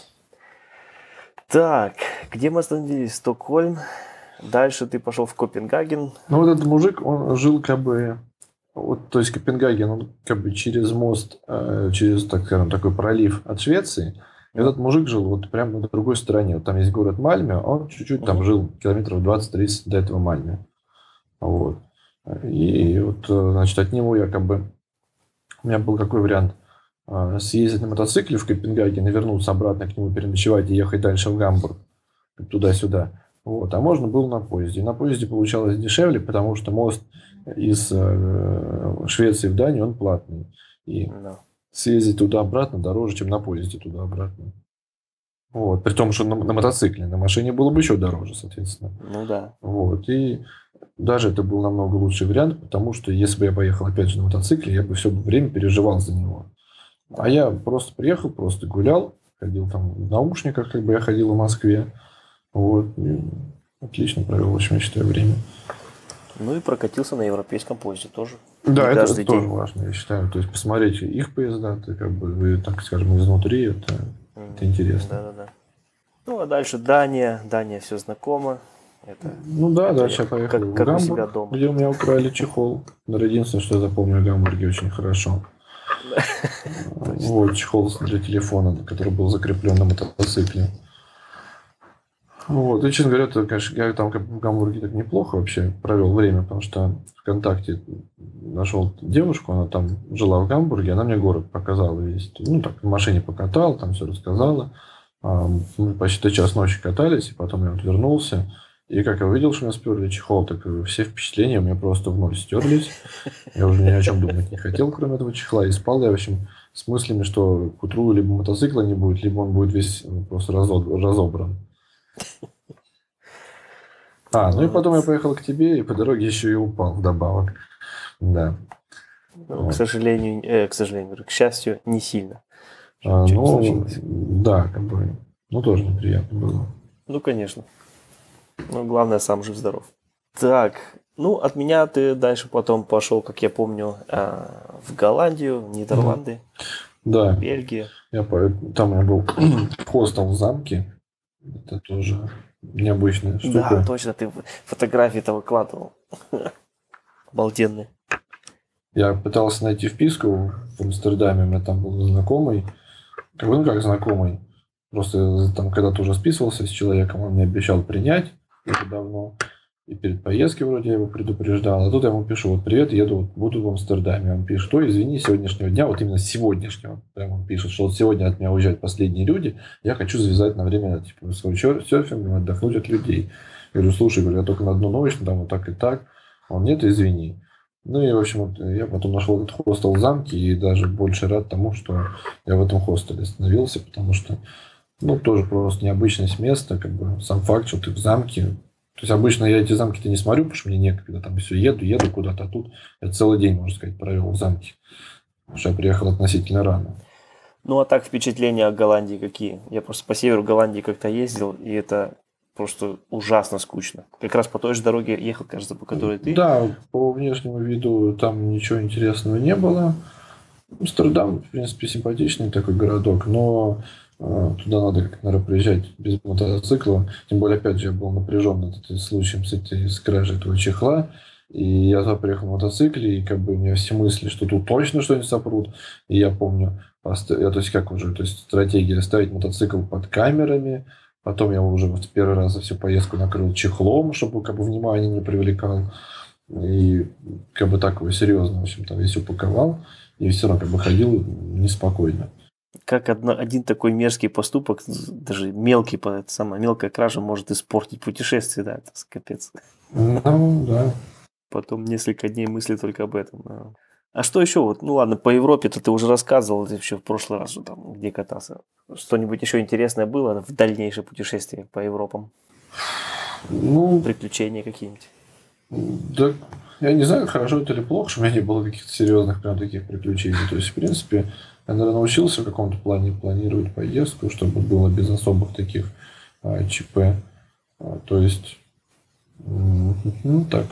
Так, где мы остановились? Стокгольм. Дальше ты пошел в Копенгаген. Ну, вот этот мужик, он жил как бы... Вот, то есть Копенгаген, он как бы через мост, через, так скажем, такой пролив от Швеции. Этот мужик жил вот прямо на другой стороне. Вот там есть город Мальме, а он чуть-чуть там жил километров 20-30 до этого Мальме. Вот. И вот, значит, от него я как бы... У меня был какой вариант? Съездить на мотоцикле в Копенгаген и вернуться обратно к нему, переночевать и ехать дальше в Гамбург. Туда-сюда. Вот. А можно было на поезде. На поезде получалось дешевле, потому что мост из Швеции в Данию, он платный. И съездить туда-обратно дороже, чем на поезде туда-обратно. Вот. При том, что на мотоцикле, на машине было бы еще дороже, соответственно. Ну да. Вот. И даже это был намного лучший вариант, потому что если бы я поехал опять же на мотоцикле, я бы все время переживал за него. А я просто приехал, просто гулял, ходил там в наушниках, как бы я ходил в Москве. Вот. И отлично провел, в общем, я считаю, время. Ну и прокатился на европейском поезде тоже. Да, это тоже важно, я считаю. То есть посмотреть их поезда, ты как бы, так скажем, изнутри, это интересно. Да. Ну, а дальше Дания. Дания все знакомо. Это, ну да, дальше я поехал в Гамбург, где у меня украли чехол. Единственное, что я запомнил в Гамбурге очень хорошо. Вот чехол для телефона, который был закреплен на мотоцикле. Вот. И, честно говоря, то, конечно, я там в Гамбурге так неплохо вообще провел время, потому что ВКонтакте нашел девушку, она там жила в Гамбурге, она мне город показала весь. Ну, так, в машине покатала, там все рассказала. Мы почти до час ночи катались, и потом я вот вернулся. И как я увидел, что меня сперли чехол, так все впечатления у меня просто в ноль стерлись. Я уже ни о чем думать не хотел, кроме этого чехла. И спал я, в общем, с мыслями, что к утру либо мотоцикла не будет, либо он будет весь просто разобран. Ну и потом я поехал к тебе, и по дороге еще и упал вдобавок. Да. Ну, к счастью, не сильно. Да, как бы, тоже неприятно было. Ну, конечно. Но главное, сам жив-здоров. Так, от меня ты дальше потом пошел, как я помню, в Голландию, в Нидерланды, да. Бельгия. Там я был хостел в замке. Это тоже необычная штука. Да, точно, ты фотографии-то выкладывал. Обалденные. Я пытался найти вписку в Амстердаме, у меня там был знакомый. Как знакомый. Просто там когда-то уже списывался с человеком, он мне обещал принять. Это давно. И перед поездкой вроде я его предупреждал. А тут я ему пишу, вот привет, буду в Амстердаме. Он пишет, извини, сегодняшнего дня, вот именно сегодняшнего. Прямо он пишет, что вот сегодня от меня уезжают последние люди. Я хочу завязать на время свой серфингом, отдохнуть от людей. Я говорю, слушай, я только на одну ночь, там вот так и так. Он, нет, извини. Ну и, в общем, я потом нашел этот хостел в замке и даже больше рад тому, что я в этом хостеле остановился, потому что тоже просто необычность места, как бы сам факт, что ты в замке. То есть обычно я эти замки-то не смотрю, потому что мне некогда, там все еду куда-то, а тут я целый день, можно сказать, провел в замке. Потому что я приехал относительно рано. А так впечатления о Голландии какие? Я просто по северу Голландии как-то ездил, и это просто ужасно скучно. Как раз по той же дороге ехал, кажется, по которой ты. Да, по внешнему виду там ничего интересного не было. Амстердам, в принципе, симпатичный такой городок, но туда надо, наверное, приезжать без мотоцикла. Тем более, опять же, я был напряжен над этим случаем с кражей этого чехла. И я туда приехал на мотоцикле, и как бы у меня все мысли, что тут точно что-нибудь сопрут. И я помню, стратегия ставить мотоцикл под камерами. Потом я уже первый раз за всю поездку накрыл чехлом, чтобы как бы внимание не привлекал. И как бы так его серьезно, в общем, там весь упаковал, и все равно как бы ходил неспокойно. Как один такой мерзкий поступок, даже мелкий, самая мелкая кража может испортить путешествие, да, это капец. Ну, да. Потом несколько дней мысли только об этом. Да. А что еще? Вот, ну ладно, по Европе-то ты уже рассказывал еще в прошлый раз, что там, где катался. Что-нибудь еще интересное было в дальнейшее путешествие по Европам? Ну, приключения какие-нибудь? Да, я не знаю, хорошо это или плохо, что у меня не было каких-то серьезных прям таких приключений. То есть, в принципе, я, наверное, научился в каком-то плане планировать поездку, чтобы было без особых таких ЧП. То есть, ну так,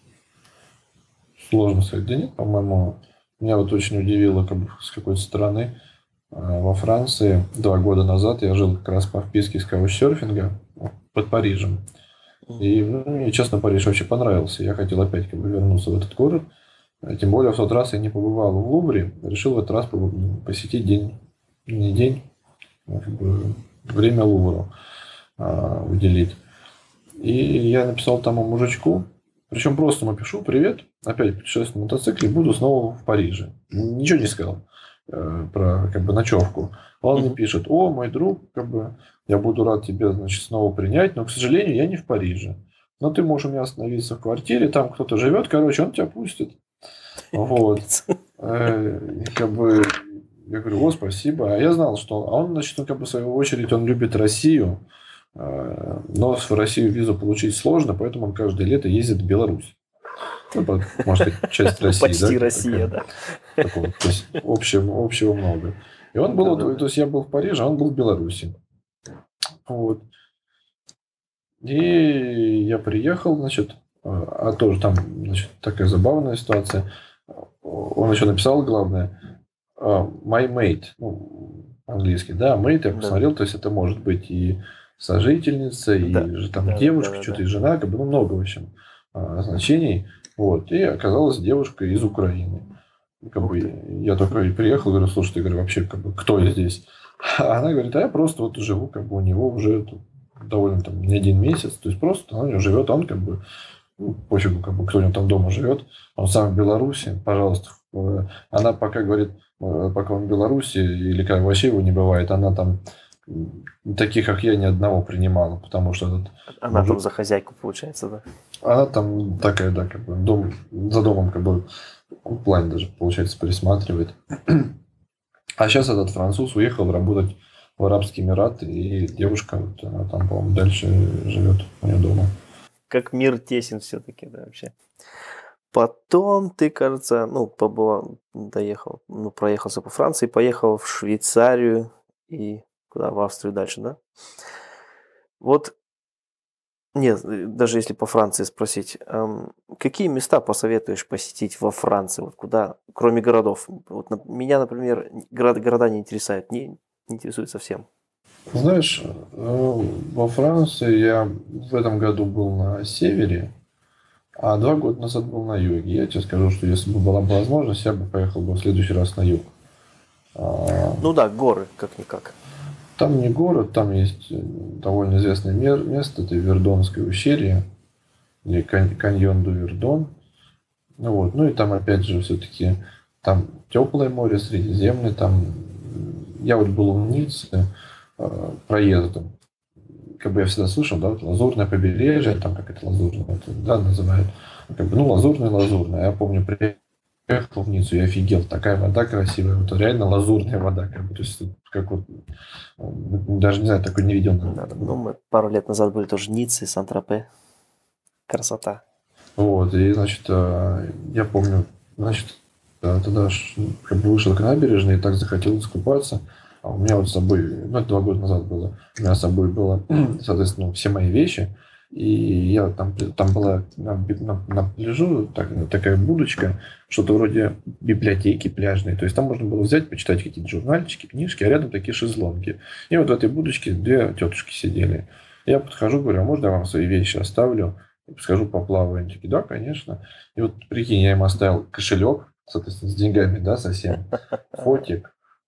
сложно сказать. Да нет, по-моему, меня вот очень удивило, как бы, с какой-то стороны. Во Франции 2 года назад я жил как раз по вписке с каучсерфинга под Парижем. И мне, честно, Париж очень понравился. Я хотел опять как бы вернуться в этот город. Тем более в тот раз я не побывал в Лувре. Решил в этот раз посетить не день, как бы время Лувру уделить. И я написал тому мужичку, причем просто ему пишу: привет, опять путешествую на мотоцикле, буду снова в Париже. Ничего не сказал про как бы ночевку. Он мне пишет: о, мой друг, как бы я буду рад тебя, значит, снова принять, но, к сожалению, я не в Париже. Но ты можешь у меня остановиться в квартире, там кто-то живет, короче, он тебя пустит. Вот. Как бы я говорю: о, спасибо. А я знал, что он, значит, как бы в свою очередь, он любит Россию, но в Россию визу получить сложно, поэтому он каждое лето ездит в Беларусь. Ну, может быть, часть России. Почти Россия, да. Такого, то есть общего много. И он был, то есть я был в Париже, а он был в Беларуси. Вот. И я приехал, значит, а тоже там, значит, такая забавная ситуация. Он еще написал главное: my mate, ну, английский, да, mate, я посмотрел, то есть это может быть и сожительница, и же там девушка, что-то и жена, как бы, ну, много, в общем, значений. Вот. И оказалась девушка из Украины. Как бы, я только приехал, говорю: слушай, ты, говорю, вообще, как бы, кто я здесь? А она говорит: а я просто вот живу, как бы, у него уже довольно там не 1 месяц, то есть просто он живет, он как бы, ну, пофигу, как бы, кто у него там дома живет, он сам в Беларуси, пожалуйста. Она пока говорит, пока он в Беларуси, или как вообще его не бывает, она там таких, как я, ни одного принимала, потому что этот она мужик, там за хозяйку, получается, да? Она там такая, да, как бы за домом, как бы, план даже, получается, присматривает. А сейчас этот француз уехал работать в Арабские Эмираты, и девушка, вот, она там, по-моему, дальше живет у нее дома. Как мир тесен все-таки, да, вообще. Потом ты, кажется, ну, доехал, ну, проехался по Франции, поехал в Швейцарию и куда, в Австрию дальше, да? Вот, нет, даже если по Франции спросить, какие места посоветуешь посетить во Франции, вот куда, кроме городов? Вот меня, например, города не интересуют, не интересуют совсем. Знаешь, во Франции я в этом году был на севере, а 2 года назад был на юге. Я тебе скажу, что если бы была бы возможность, я бы поехал бы в следующий раз на юг. Ну да, горы, как-никак. Там не город, там есть довольно известное место, это Вердонское ущелье, или каньон ду Вердон. Ну, вот. Ну и там, опять же, все-таки там теплое море, Средиземное. Там я вот был в Ницце проездом. Как бы я всегда слышал, да, вот лазурное побережье, там как это лазурное, это, да, называют. Как бы, ну, лазурное. Я помню, приехал в Ниццу, я офигел, такая вода красивая, вот реально лазурная вода, как бы, то есть как вот, даже не знаю, такой не видел. Ну, мы пару лет назад были тоже в Ницце, Сан-Тропе. Красота. Вот, и, значит, я помню, значит, тогда как бы вышел к набережной и так захотелось искупаться. А у меня вот с собой, ну, это 2 года назад было, у меня с собой было, соответственно, все мои вещи. И я там была на пляжу такая будочка, что-то вроде библиотеки пляжной. То есть там можно было взять, почитать какие-то журнальчики, книжки, а рядом такие шезлонги. И вот в этой будочке 2 тетушки сидели. Я подхожу, говорю: а можно я вам свои вещи оставлю? Схожу поплаваю. Они такие: да, конечно. И вот прикинь, я им оставил кошелек, соответственно, с деньгами, да, совсем, фотик,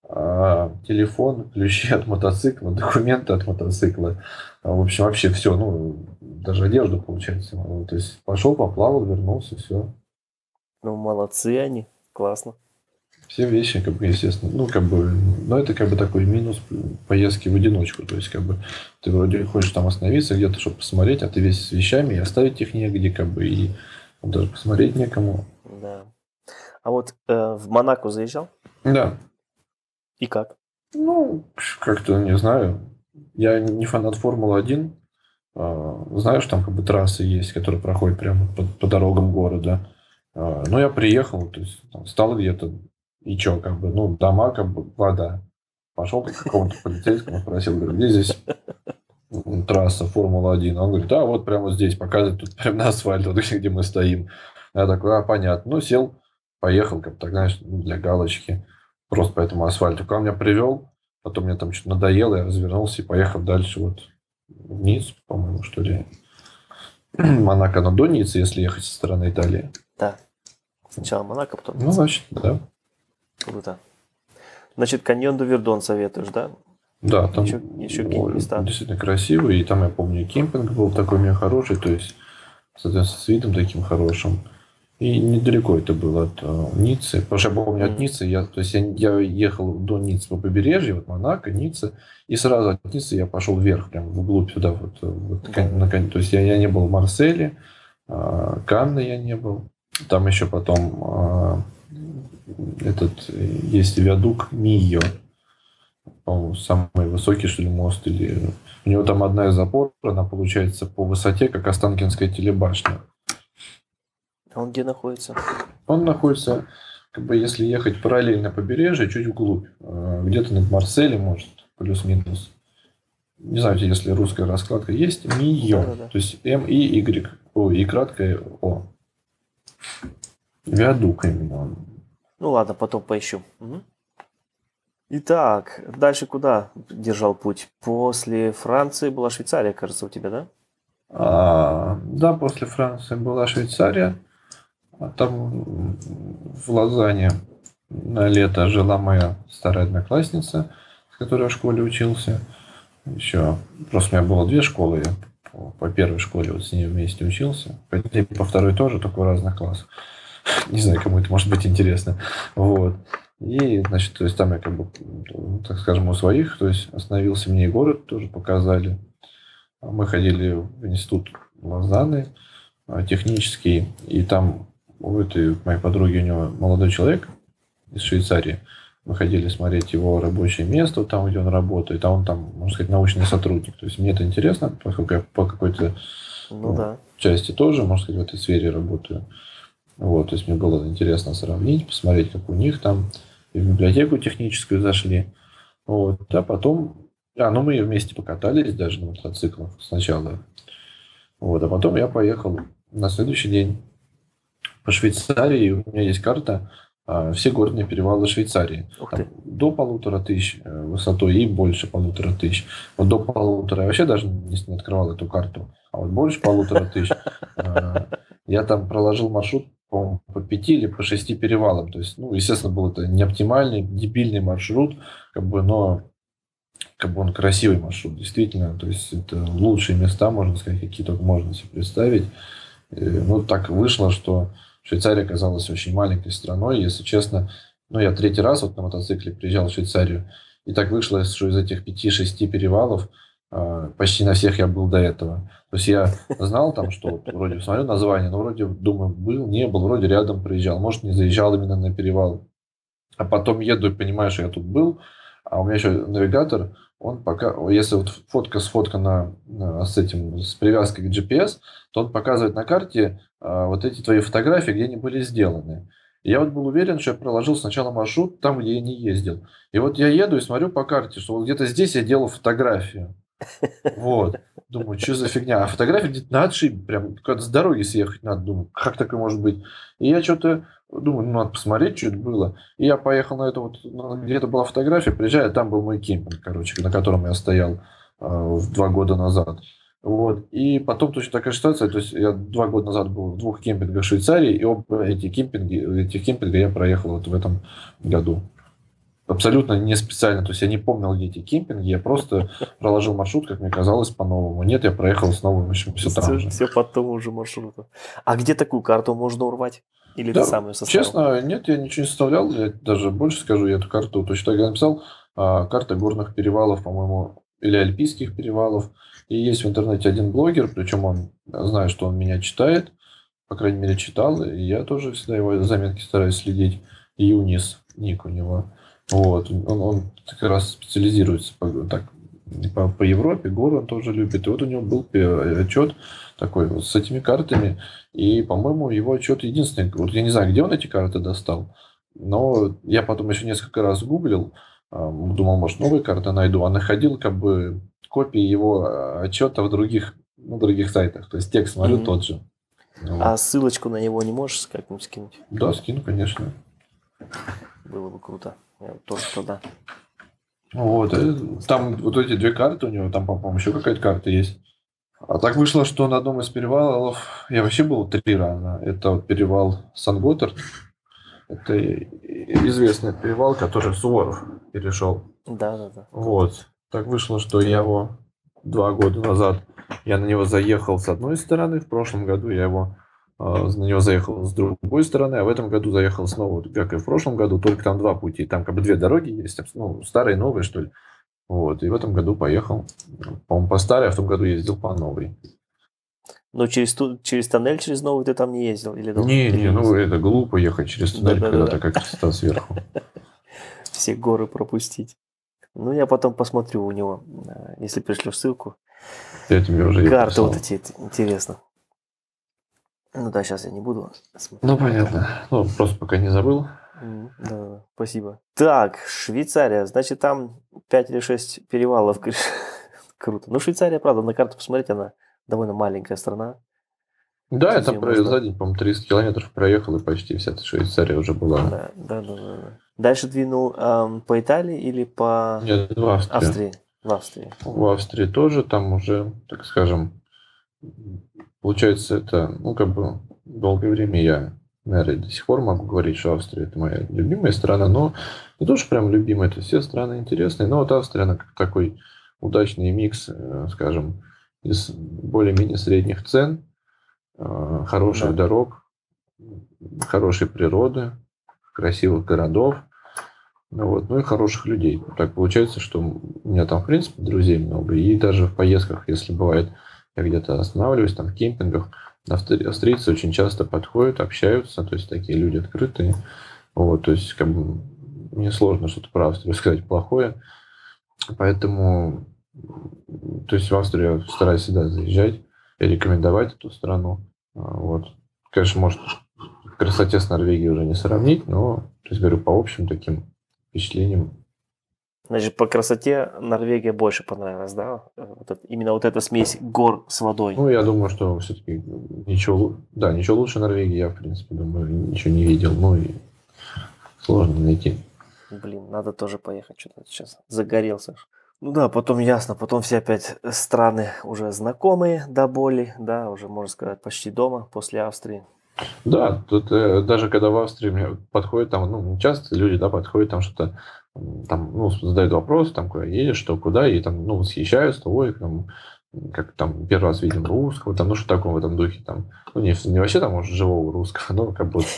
телефон, ключи от мотоцикла, документы от мотоцикла. В общем, вообще все, ну, даже одежду, получается. Ну, то есть пошел, поплавал, вернулся, все. Ну, молодцы они. Классно. Все вещи, как бы, естественно, ну, как бы, но это как бы такой минус поездки в одиночку. То есть, как бы, ты вроде хочешь там остановиться где-то, чтобы посмотреть, а ты весь с вещами, и оставить их негде, как бы, и даже посмотреть некому. Да. А вот в Монако заезжал? Да. И как? Ну, как-то, не знаю. Я не фанат Формулы-1. Знаешь, там как бы трассы есть, которые проходят прямо по дорогам города. Ну, я приехал, то есть там, встал где-то, и что, как бы, ну, дома, как бы, вода. Пошел к какому-то полицейскому, спросил, говорю, где здесь трасса Формула-1? Он говорит, да, вот прямо здесь, показывает, тут прямо на асфальте, вот где мы стоим. Я такой, понятно. Ну, сел, поехал, как так, знаешь, ну, для галочки, просто по этому асфальту. Когда меня привел, потом мне там что-то надоело, я развернулся и поехал дальше вот вниз, по-моему, что ли. Монако на до Ниццы, если ехать со стороны Италии. Да. Сначала Монако, потом Ну, Ницца. значит, да. Круто. Значит, каньон ду Вердон советуешь, да? Да, там еще какие-то места. действительно красивый. И там, я помню, кемпинг был такой у меня хороший, то есть, соответственно, с видом таким хорошим. И недалеко это было от Ниццы. Потому что я помню, от Ниццы, то есть я ехал до Ниццы по побережью, вот Монако, Ницца, и сразу от Ниццы я пошел вверх, прям вглубь сюда. То есть я не был в Марселе, Канны я не был. Там еще потом есть виадук Мийо. По-моему, самый высокий, что ли, мост. У него там одна из опор, она получается по высоте, как Останкинская телебашня. А он где находится? Он находится, как бы, если ехать параллельно побережью, чуть вглубь. Где-то над Марселем, может, плюс-минус. Не знаю, если русская раскладка есть. Мийо. Да. То есть М-И-Y. И краткое О. Виадук именно. Ну ладно, потом поищу. Угу. Итак, дальше куда держал путь? После Франции была Швейцария, кажется, у тебя, да? Да, после Франции была Швейцария. А там в Лозанне на лето жила моя старая одноклассница, с которой я в школе учился. Еще просто у меня было 2 школы. Я по первой школе вот с ней вместе учился. По второй тоже, только в разных классах. Не знаю, кому это может быть интересно. Вот. И, значит, то есть там я как бы, так скажем, у своих, то есть остановился, мне и город тоже показали. Мы ходили в институт Лозанны технический, и там у этой моей подруги, у него молодой человек из Швейцарии. Мы ходили смотреть его рабочее место, там, где он работает, а он там, можно сказать, научный сотрудник. То есть мне это интересно, поскольку я по какой-то части тоже, можно сказать, в этой сфере работаю. Вот, то есть мне было интересно сравнить, посмотреть, как у них там. И в библиотеку техническую зашли. Вот, а потом... мы вместе покатались даже на мотоциклах сначала. Вот, а потом я поехал на следующий день по Швейцарии. У меня есть карта все горные перевалы Швейцарии. Там до 1500 высотой и больше 1500. Вот до 1500 я вообще даже не открывал эту карту. А вот больше 1500 я там проложил маршрут, по-моему, по 5 или по 6 перевалам. То есть, естественно, был это не оптимальный, дебильный маршрут, но он красивый маршрут, действительно. То есть, это лучшие места, можно сказать, какие только можно себе представить. Так вышло, что Швейцария оказалась очень маленькой страной. Если честно, я 3-й раз вот на мотоцикле приезжал в Швейцарию. И так вышло, что из этих 5-6 перевалов почти на всех я был до этого. То есть я знал там, что вроде смотрю название, но вроде думаю, был, не был, вроде рядом проезжал, может, не заезжал именно на перевал. А потом еду и понимаю, что я тут был, а у меня еще навигатор, он пока, если вот фотка сфоткана с привязкой к GPS, то он показывает на карте вот эти твои фотографии, где они были сделаны. И я вот был уверен, что я проложил сначала маршрут там, где я не ездил. И вот я еду и смотрю по карте, что вот где-то здесь я делал фотографию. Вот. Думаю, что за фигня? А фотография где-то на отшибе, прям куда-то с дороги съехать надо. Думаю, как такое может быть? И я что-то думаю, надо посмотреть, что это было. И я поехал на это где-то была фотография, приезжаю, там был мой кемпинг, на котором я стоял 2 года назад. Вот. И потом точно такая ситуация, то есть я 2 года назад был в 2 кемпингах в Швейцарии, и оба этих кемпинга я проехал вот в этом году. абсолютно не специально. То есть я не помнил, где эти кемпинги, я просто проложил маршрут, как мне казалось, по-новому. Нет, я проехал снова, в общем, все там же. Все по тому же маршруту. А где такую карту можно урвать? Или ты Да, сам ее составил? честно, нет, я ничего не составлял. Я даже больше скажу, я эту карту точно так я написал. Карта горных перевалов, по-моему, или альпийских перевалов. И есть в интернете один блогер, причем он, знаю, что он меня читает, по крайней мере, читал, и я тоже всегда его заметки стараюсь следить. Юнис, ник у него. Вот. Он как раз специализируется по Европе, горы он тоже любит. И вот у него был отчет такой вот с этими картами. И, по-моему, его отчет единственный. Вот я не знаю, где он эти карты достал. Но я потом еще несколько раз гуглил. Думал, может, новые карты найду. А находил как бы копии его отчета в других, на других сайтах. То есть текст смотрю тот же. А ссылочку на него не можешь как-нибудь скинуть? Да, скину, конечно. Было бы круто. Я тоже туда. Вот. Там вот эти две карты у него, там, по-моему, еще какая-то карта есть. А так вышло, что на одном из перевалов я вообще был 3 раза. Это вот перевал Сан-Готард. Это известный перевал, который Суворов перешел. Да. Вот. Так вышло, что я его 2 года назад, я на него заехал с одной стороны, в прошлом году я его на него заехал с другой стороны, а в этом году заехал снова, как и в прошлом году, только там 2 пути. Там как бы 2 дороги есть, ну, старые и новые, что ли. Вот. И в этом году поехал, по-моему, по старой, а в том году ездил по новой. Но через тоннель, через новый ты там не ездил? Или Не, ну это глупо ехать через туннель, когда такая красота сверху. Все горы пропустить. Ну, я потом посмотрю у него, если пришлешь ссылку. Я тебе уже карты вот эти, интересно. Ну да, сейчас я не буду смотреть. Ну, понятно. Ну, просто пока не забыл. Да, спасибо. Так, Швейцария. Значит, там 5 или 6 перевалов. Круто. Ну, Швейцария, правда, на карту посмотреть, она довольно маленькая страна. Да, я там за день, по-моему, 300 километров проехал, и почти вся Швейцария уже была. Да. Дальше двинул по Италии или по Нет, в Австрии? В Австрии. В Австрии тоже, там уже, так скажем, получается, это, ну, как бы, долгое время я, наверное, до сих пор могу говорить, что Австрия – это моя любимая страна, но не то, что прям любимая, это все страны интересные, но вот Австрия, она как такой удачный микс, скажем, из более-менее средних цен, хороших дорог, хорошей природы, красивых городов, ну и хороших людей. Так получается, что у меня там, в принципе, друзей много, и даже в поездках, если бывает, я где-то останавливаюсь, там, в кемпингах, австрийцы очень часто подходят, общаются, то есть такие люди открытые. Вот, то есть, как бы, мне сложно что-то про Австрию сказать плохое. Поэтому, то есть, в Австрию я стараюсь всегда заезжать и рекомендовать эту страну. Вот. Конечно, может, в красоте с Норвегией уже не сравнить, но, то есть, говорю, по общим таким впечатлениям. Значит, по красоте Норвегия больше понравилась, да? Именно вот эта смесь гор с водой. Ну, я думаю, что все-таки ничего лучше Норвегии я, в принципе, думаю, ничего не видел. Ну, и сложно найти. Блин, надо тоже поехать. Что-то сейчас загорелся. Ну да, потом ясно, потом все опять страны уже знакомые до боли, да, уже, можно сказать, почти дома после Австрии. Да, тут даже когда в Австрии мне подходят, там, ну, часто люди, да, подходят, там что-то, там, ну, задают вопрос, там, куда едешь, что, куда, и там, ну, восхищаются, ой, там, как там первый раз видим русского, там, ну, что такое в этом духе, там, ну, не вообще там, может, живого русского, но как будто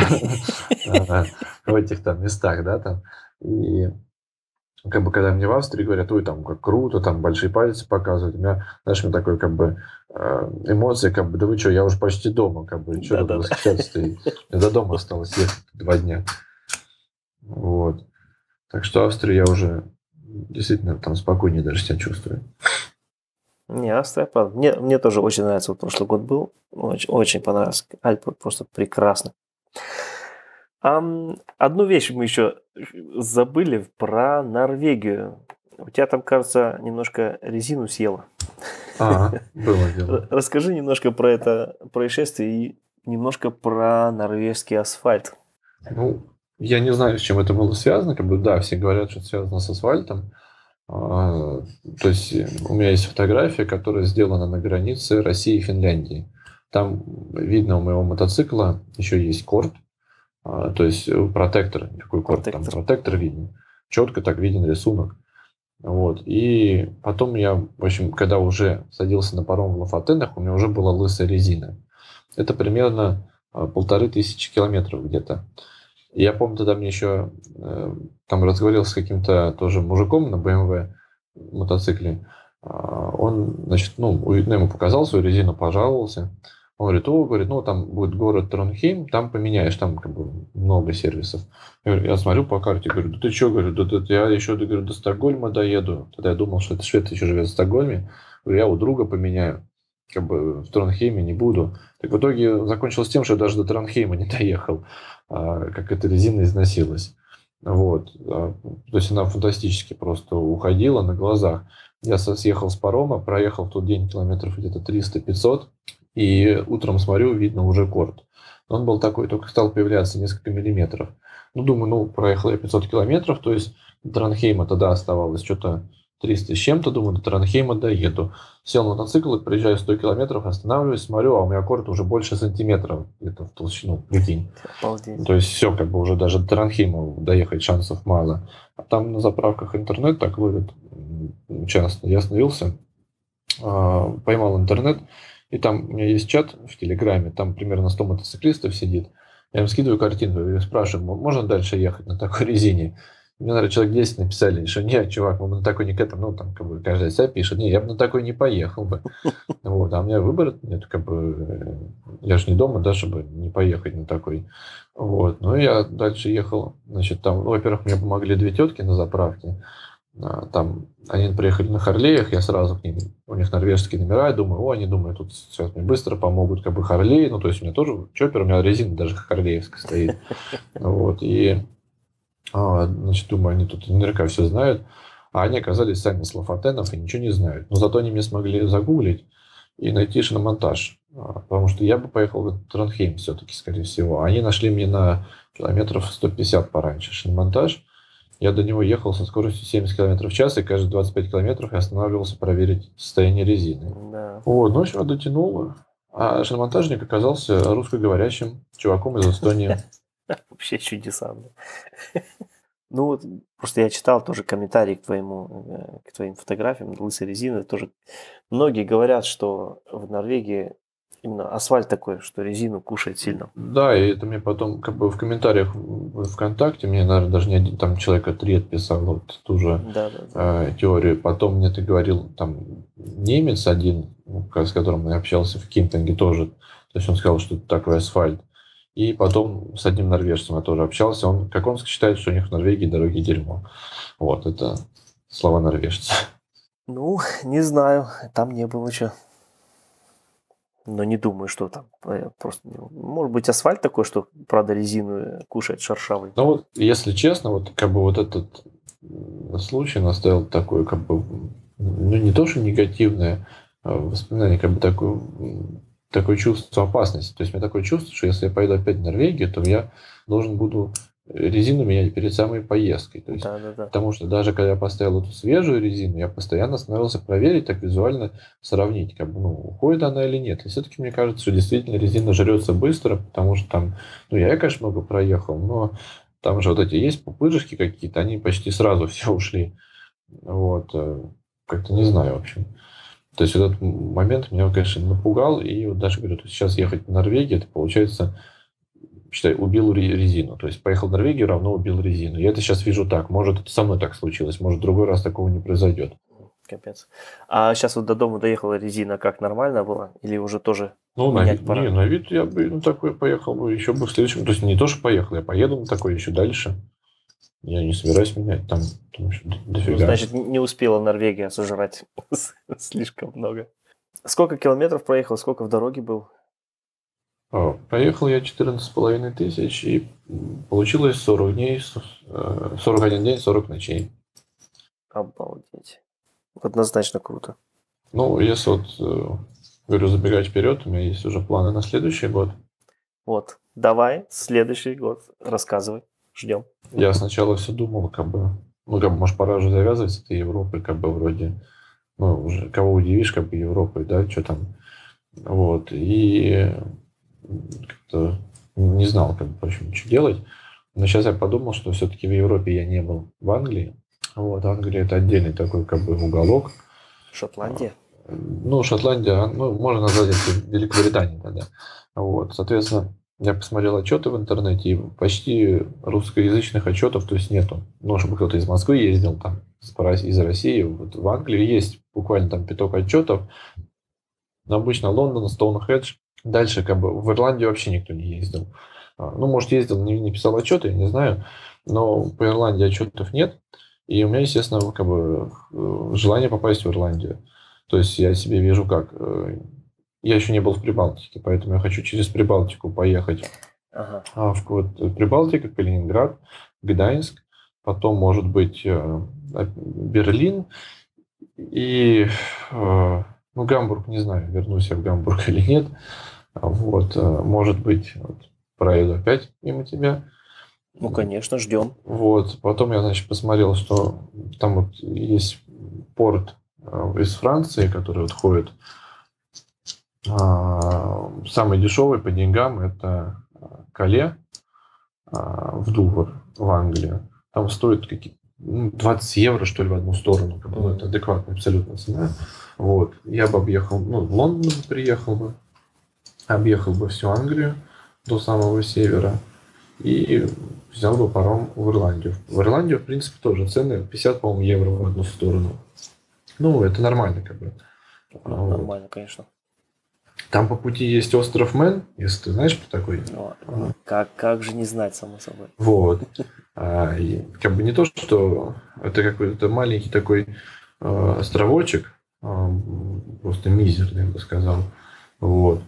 в этих там местах, да, там, и как бы, когда мне в Австрии говорят, ой, там, как круто, там, большие пальцы показывают, у меня, знаешь, у меня такой, как бы, эмоции, как бы, да вы что, я уже почти дома, как бы, что тут восхищаться-то, мне до дома осталось ехать 2 дня. Вот. Так что Австрию я уже действительно там спокойнее даже себя чувствую. Не, Австрия, правда. Мне тоже очень нравится. Вот прошлый год был. Очень понравился. Альпы просто прекрасно. Одну вещь мы еще забыли про Норвегию. У тебя там, кажется, немножко резину съела. Было дело. Расскажи немножко про это происшествие и немножко про норвежский асфальт. Ну, я не знаю, с чем это было связано. Как бы, да, все говорят, что это связано с асфальтом. То есть у меня есть фотография, которая сделана на границе России и Финляндии. Там видно у моего мотоцикла еще есть корд. То есть протектор, какой корд там, протектор видно. четко так виден рисунок. Вот. И потом я, в общем, когда уже садился на паром в Лафатенах, у меня уже была лысая резина. Это примерно 1500 километров где-то. И я помню, тогда мне еще там разговаривал с каким-то тоже мужиком на BMW мотоцикле. Он, значит, ему показал свою резину, пожаловался. Он говорит, там будет город Тронхейм, там поменяешь, там как бы много сервисов. Я смотрю по карте, говорю, да ты что, говорю, я еще, говорю, до Стокгольма доеду. Тогда я думал, что это швед еще живет в Стокгольме. Говорю, я у друга поменяю, как бы в Тронхейме не буду. Так в итоге закончилось тем, что я даже до Тронхейма не доехал, как эта резина износилась. Вот. То есть она фантастически просто уходила на глазах. Я съехал с парома, проехал в тот день километров где-то 300-500, и утром смотрю, видно уже корт. Он был такой, только стал появляться несколько миллиметров. Думаю, проехал я 500 километров, то есть до Тронхейма тогда оставалось что-то 300 с чем-то, думаю, до Тронхейма доеду. Сел на мотоцикл, проезжаю 100 километров, останавливаюсь, смотрю, а у меня корт уже больше сантиметров где-то в толщину, прикинь. Обалдеть. То есть все, как бы уже даже до Тронхейма доехать шансов мало. А там на заправках интернет так ловит часто. Я остановился, поймал интернет, и там у меня есть чат в Телеграме, там примерно 100 мотоциклистов сидит. Я им скидываю картинку и спрашиваю, можно дальше ехать на такой резине? Мне, наверное, человек 10 написали, что нет, чувак, мы бы на такой не к этому, там, как бы, каждый себя пишет, не, я бы на такой не поехал бы. Вот, а у меня выбора нет, как бы, я же не дома, да, чтобы не поехать на такой. Вот, я дальше ехал, значит, там, во-первых, мне помогли две тетки на заправке, там, они приехали на Харлеях, я сразу к ним, у них норвежские номера, я думаю, они думают, тут сейчас мне быстро помогут, как бы, Харлей, то есть у меня тоже чоппер, у меня резина даже харлеевская стоит. Вот, и значит, думаю, они тут наверняка все знают. А они оказались сами с Лафатенов и ничего не знают. Но зато они мне смогли загуглить и найти шиномонтаж. Потому что я бы поехал в Тронхейм все-таки, скорее всего. Они нашли мне на километров 150 пораньше шиномонтаж. Я до него ехал со скоростью 70 км в час, и каждые 25 километров я останавливался проверить состояние резины. Да. Вот, все, дотянул. А шиномонтажник оказался русскоговорящим чуваком из Эстонии. Вообще чудеса. Просто я читал тоже комментарии к твоим фотографиям, лысой резины. Тоже многие говорят, что в Норвегии именно асфальт такой, что резину кушает сильно. Да, и это мне потом как бы в комментариях в ВКонтакте, мне, наверное, даже не один, там человека 3 отписал вот ту же теорию. Потом мне ты говорил, там немец один, с которым я общался в кемпинге тоже, то есть он сказал, что это такой асфальт. И потом с одним норвежцем я тоже общался. Он считает, что у них в Норвегии дороги дерьмо. Вот, это слова норвежца. Не знаю. Там не было еще. Но не думаю, что там просто... Может быть, асфальт такой, что, правда, резину кушает шершавый. Если честно, как бы этот случай наставил такое, как бы, не то, что негативное воспоминание, как бы такое чувство опасности. То есть у меня такое чувство, что если я поеду опять в Норвегию, то я должен буду резину менять перед самой поездкой. То есть, потому что даже когда я поставил эту свежую резину, я постоянно становился проверить, так визуально сравнить, как бы, уходит она или нет. И все-таки мне кажется, что действительно резина жрется быстро, потому что там, я, конечно, много проехал, но там же вот эти есть пупырышки какие-то, они почти сразу все ушли. Вот. Как-то не знаю, в общем. То есть этот момент меня, конечно, напугал. И вот даже говорю, сейчас ехать в Норвегию, это получается, считай, убил резину. То есть поехал в Норвегию, равно убил резину. Я это сейчас вижу так. Может, это со мной так случилось. Может, в другой раз такого не произойдет. Капец. А сейчас вот до дома доехала резина, как нормально была? Или уже тоже менять пора? На вид я бы на такой поехал бы еще бы в следующем. То есть не то, что поехал, я поеду на такой еще дальше. Я не собираюсь менять там дофига. Значит, не успела Норвегия сожрать слишком много. Сколько километров проехал, сколько в дороге был? Проехал я 14,5 тысяч, и получилось 40 дней, 41 день, 40 ночей. Обалдеть. Однозначно круто. Если говорю, забегать вперед, у меня есть уже планы на следующий год. Вот, давай, следующий год рассказывай. Ждем. Я сначала все думал, может, пора уже завязывать с этой Европой, вроде, уже кого удивишь, Европой, да, что там, вот, и как-то не знал, в общем, что делать, Но сейчас я подумал, что все-таки в Европе я не был. В Англии. Вот, Англия это отдельный такой как бы уголок. Шотландия? Ну, Шотландия, ну, можно назвать это Великобританией тогда. Вот, соответственно, я посмотрел отчеты в интернете, и почти русскоязычных отчетов, то есть нету. Ну, чтобы кто-то из Москвы ездил, там, из России. Вот в Англии есть буквально там пяток отчетов, но обычно Лондон, Стоунхендж. Дальше как бы в Ирландию вообще никто не ездил. Ну, может, ездил, не писал отчеты, я не знаю. Но по Ирландии отчетов нет. И у меня, естественно, как бы желание попасть в Ирландию. То есть я себе вижу как. Я еще не был в Прибалтике, поэтому я хочу через Прибалтику поехать. Ага. В Прибалтика, Калининград, Гданьск, потом, может быть, Берлин и ну, Гамбург, не знаю, вернусь я в Гамбург или нет. Вот, может быть, вот, проеду опять мимо тебя. Ну, конечно, ждем. Вот, потом я, значит, посмотрел, что там вот есть порт из Франции, который вот ходит. Самый дешевый по деньгам это Кале в Дувр, в Англию. Там стоит 20 евро, что ли, в одну сторону. Ну, это адекватная абсолютно цена. Вот. Я бы объехал, ну, в Лондон бы приехал бы, объехал бы всю Англию до самого севера и взял бы паром в Ирландию. В Ирландию, в принципе, тоже цены 50, по-моему, евро в одну сторону. Ну, это нормально, как бы. Ну, нормально, конечно. Там по пути есть остров Мэн, если ты знаешь, кто такой. Как же не знать, само собой. Вот. И как бы не то, что это какой-то маленький такой островочек, просто мизерный, я бы сказал. Вот.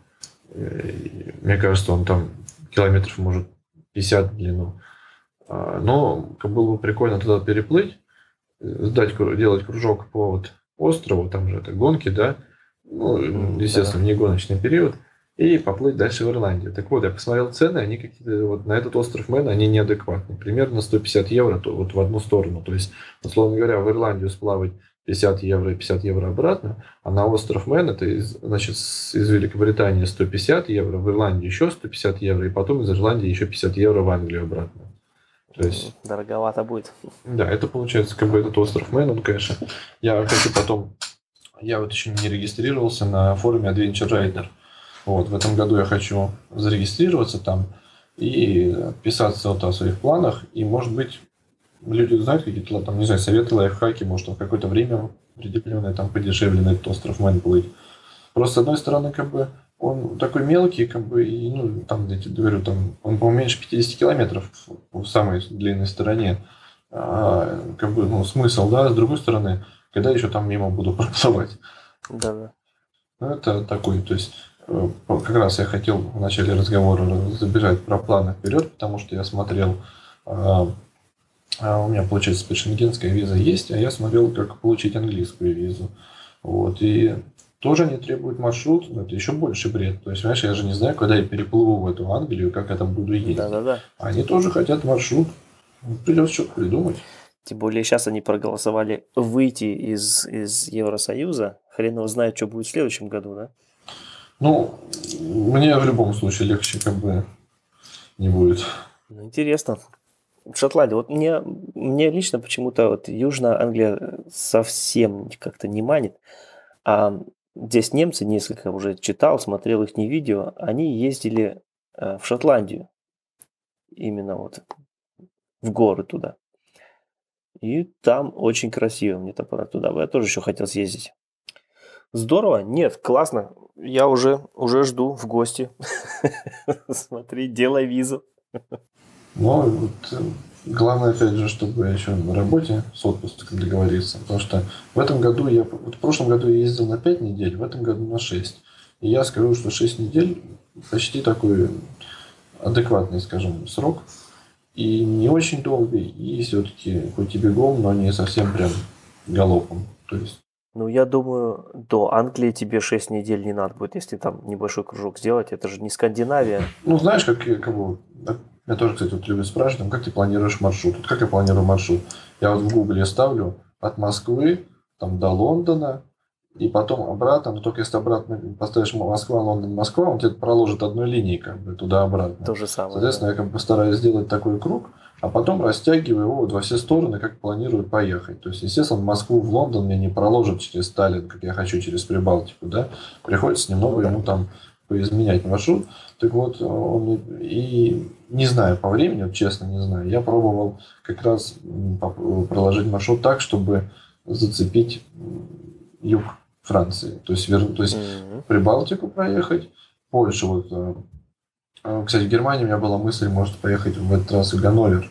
И мне кажется, он там километров, может, 50 в длину. Но было бы прикольно туда переплыть, делать кружок по вот острову, там же это гонки, да, ну, естественно, не гоночный период, и поплыть дальше в Ирландию. Так вот, я посмотрел цены, они какие-то, вот на этот остров Мэн, они неадекватные. Примерно 150 евро вот в одну сторону. То есть, условно говоря, в Ирландию сплавать 50 евро и 50 евро обратно, а на остров Мэн, это значит, из Великобритании 150 евро, в Ирландию еще 150 евро, и потом из Ирландии еще 50 евро в Англию обратно. То есть, дороговато будет. Да, это получается как бы этот остров Мэн, он, конечно. Я хочу потом... Я вот еще не регистрировался на форуме Adventure Rider. Вот, в этом году я хочу зарегистрироваться там и писаться вот о своих планах. И, может быть, люди знают какие-то, там, не знаю, советы, лайфхаки, может, в какое-то время определенное там подешевле на этот остров Мэн плыть. Просто, с одной стороны, как бы, он такой мелкий, как бы, и, ну, там, я тебе говорю, там, он, по-моему, меньше 50 километров в самой длинной стороне. Как бы, ну, смысл, да, с другой стороны, когда еще там мимо буду проплывать. Да. Ну, это такой, то есть, как раз я хотел в начале разговора забежать про планы вперед, потому что я смотрел, у меня, получается, шенгенская виза есть, а я смотрел, как получить английскую визу. Вот, и тоже они требуют маршрут, но это еще больше бред. То есть, понимаешь, я же не знаю, когда я переплыву в эту Англию, как я там буду ездить. Да. Они тоже хотят маршрут. Придется что-то придумать. Тем более сейчас они проголосовали выйти из Евросоюза. Хрен его знает, что будет в следующем году, да? Ну, мне в любом случае легче как бы не будет. Ну, интересно. В Шотландии. Вот мне лично почему-то вот Южная Англия совсем как-то не манит. А здесь немцы, несколько уже читал, смотрел их видео, они ездили в Шотландию. Именно вот в горы туда. И там очень красиво. Мне там туда. Я тоже еще хотел съездить. Здорово? Нет, классно. Я уже жду в гости. Смотри, делай визу. Ну, вот, главное, опять же, чтобы еще на работе с отпуском договориться. Потому что в этом году в прошлом году я ездил на 5 недель, в этом году на 6. И я скажу, что 6 недель почти такой адекватный, скажем, срок. И не очень долгий, и все-таки хоть и бегом, но не совсем прям галопом. То есть... Ну, я думаю, до Англии тебе 6 недель не надо будет, если там небольшой кружок сделать. Это же не Скандинавия. Ну, знаешь, как бы... Я тоже, кстати, вот люблю спрашивать, как ты планируешь маршрут? Вот как я планирую маршрут? Я вот в Гугле ставлю от Москвы там, до Лондона, и потом обратно, но только если обратно поставишь Москва, Лондон, Москва, он тебе проложит одной линией как бы туда-обратно. То же самое. Соответственно, Да. я как бы стараюсь сделать такой круг, а потом растягиваю его вот во все стороны, как планирую поехать. То есть, естественно, в Москву, в Лондон мне не проложат через Сталин, как я хочу, через Прибалтику, да. Приходится немного ему там поизменять маршрут. Так вот, он и не знаю по времени, вот честно не знаю. Я пробовал как раз проложить маршрут так, чтобы зацепить юг Франции. То есть, Прибалтику проехать, Польшу. Вот. Кстати, в Германии у меня была мысль, может, поехать в этот раз в Ганновер.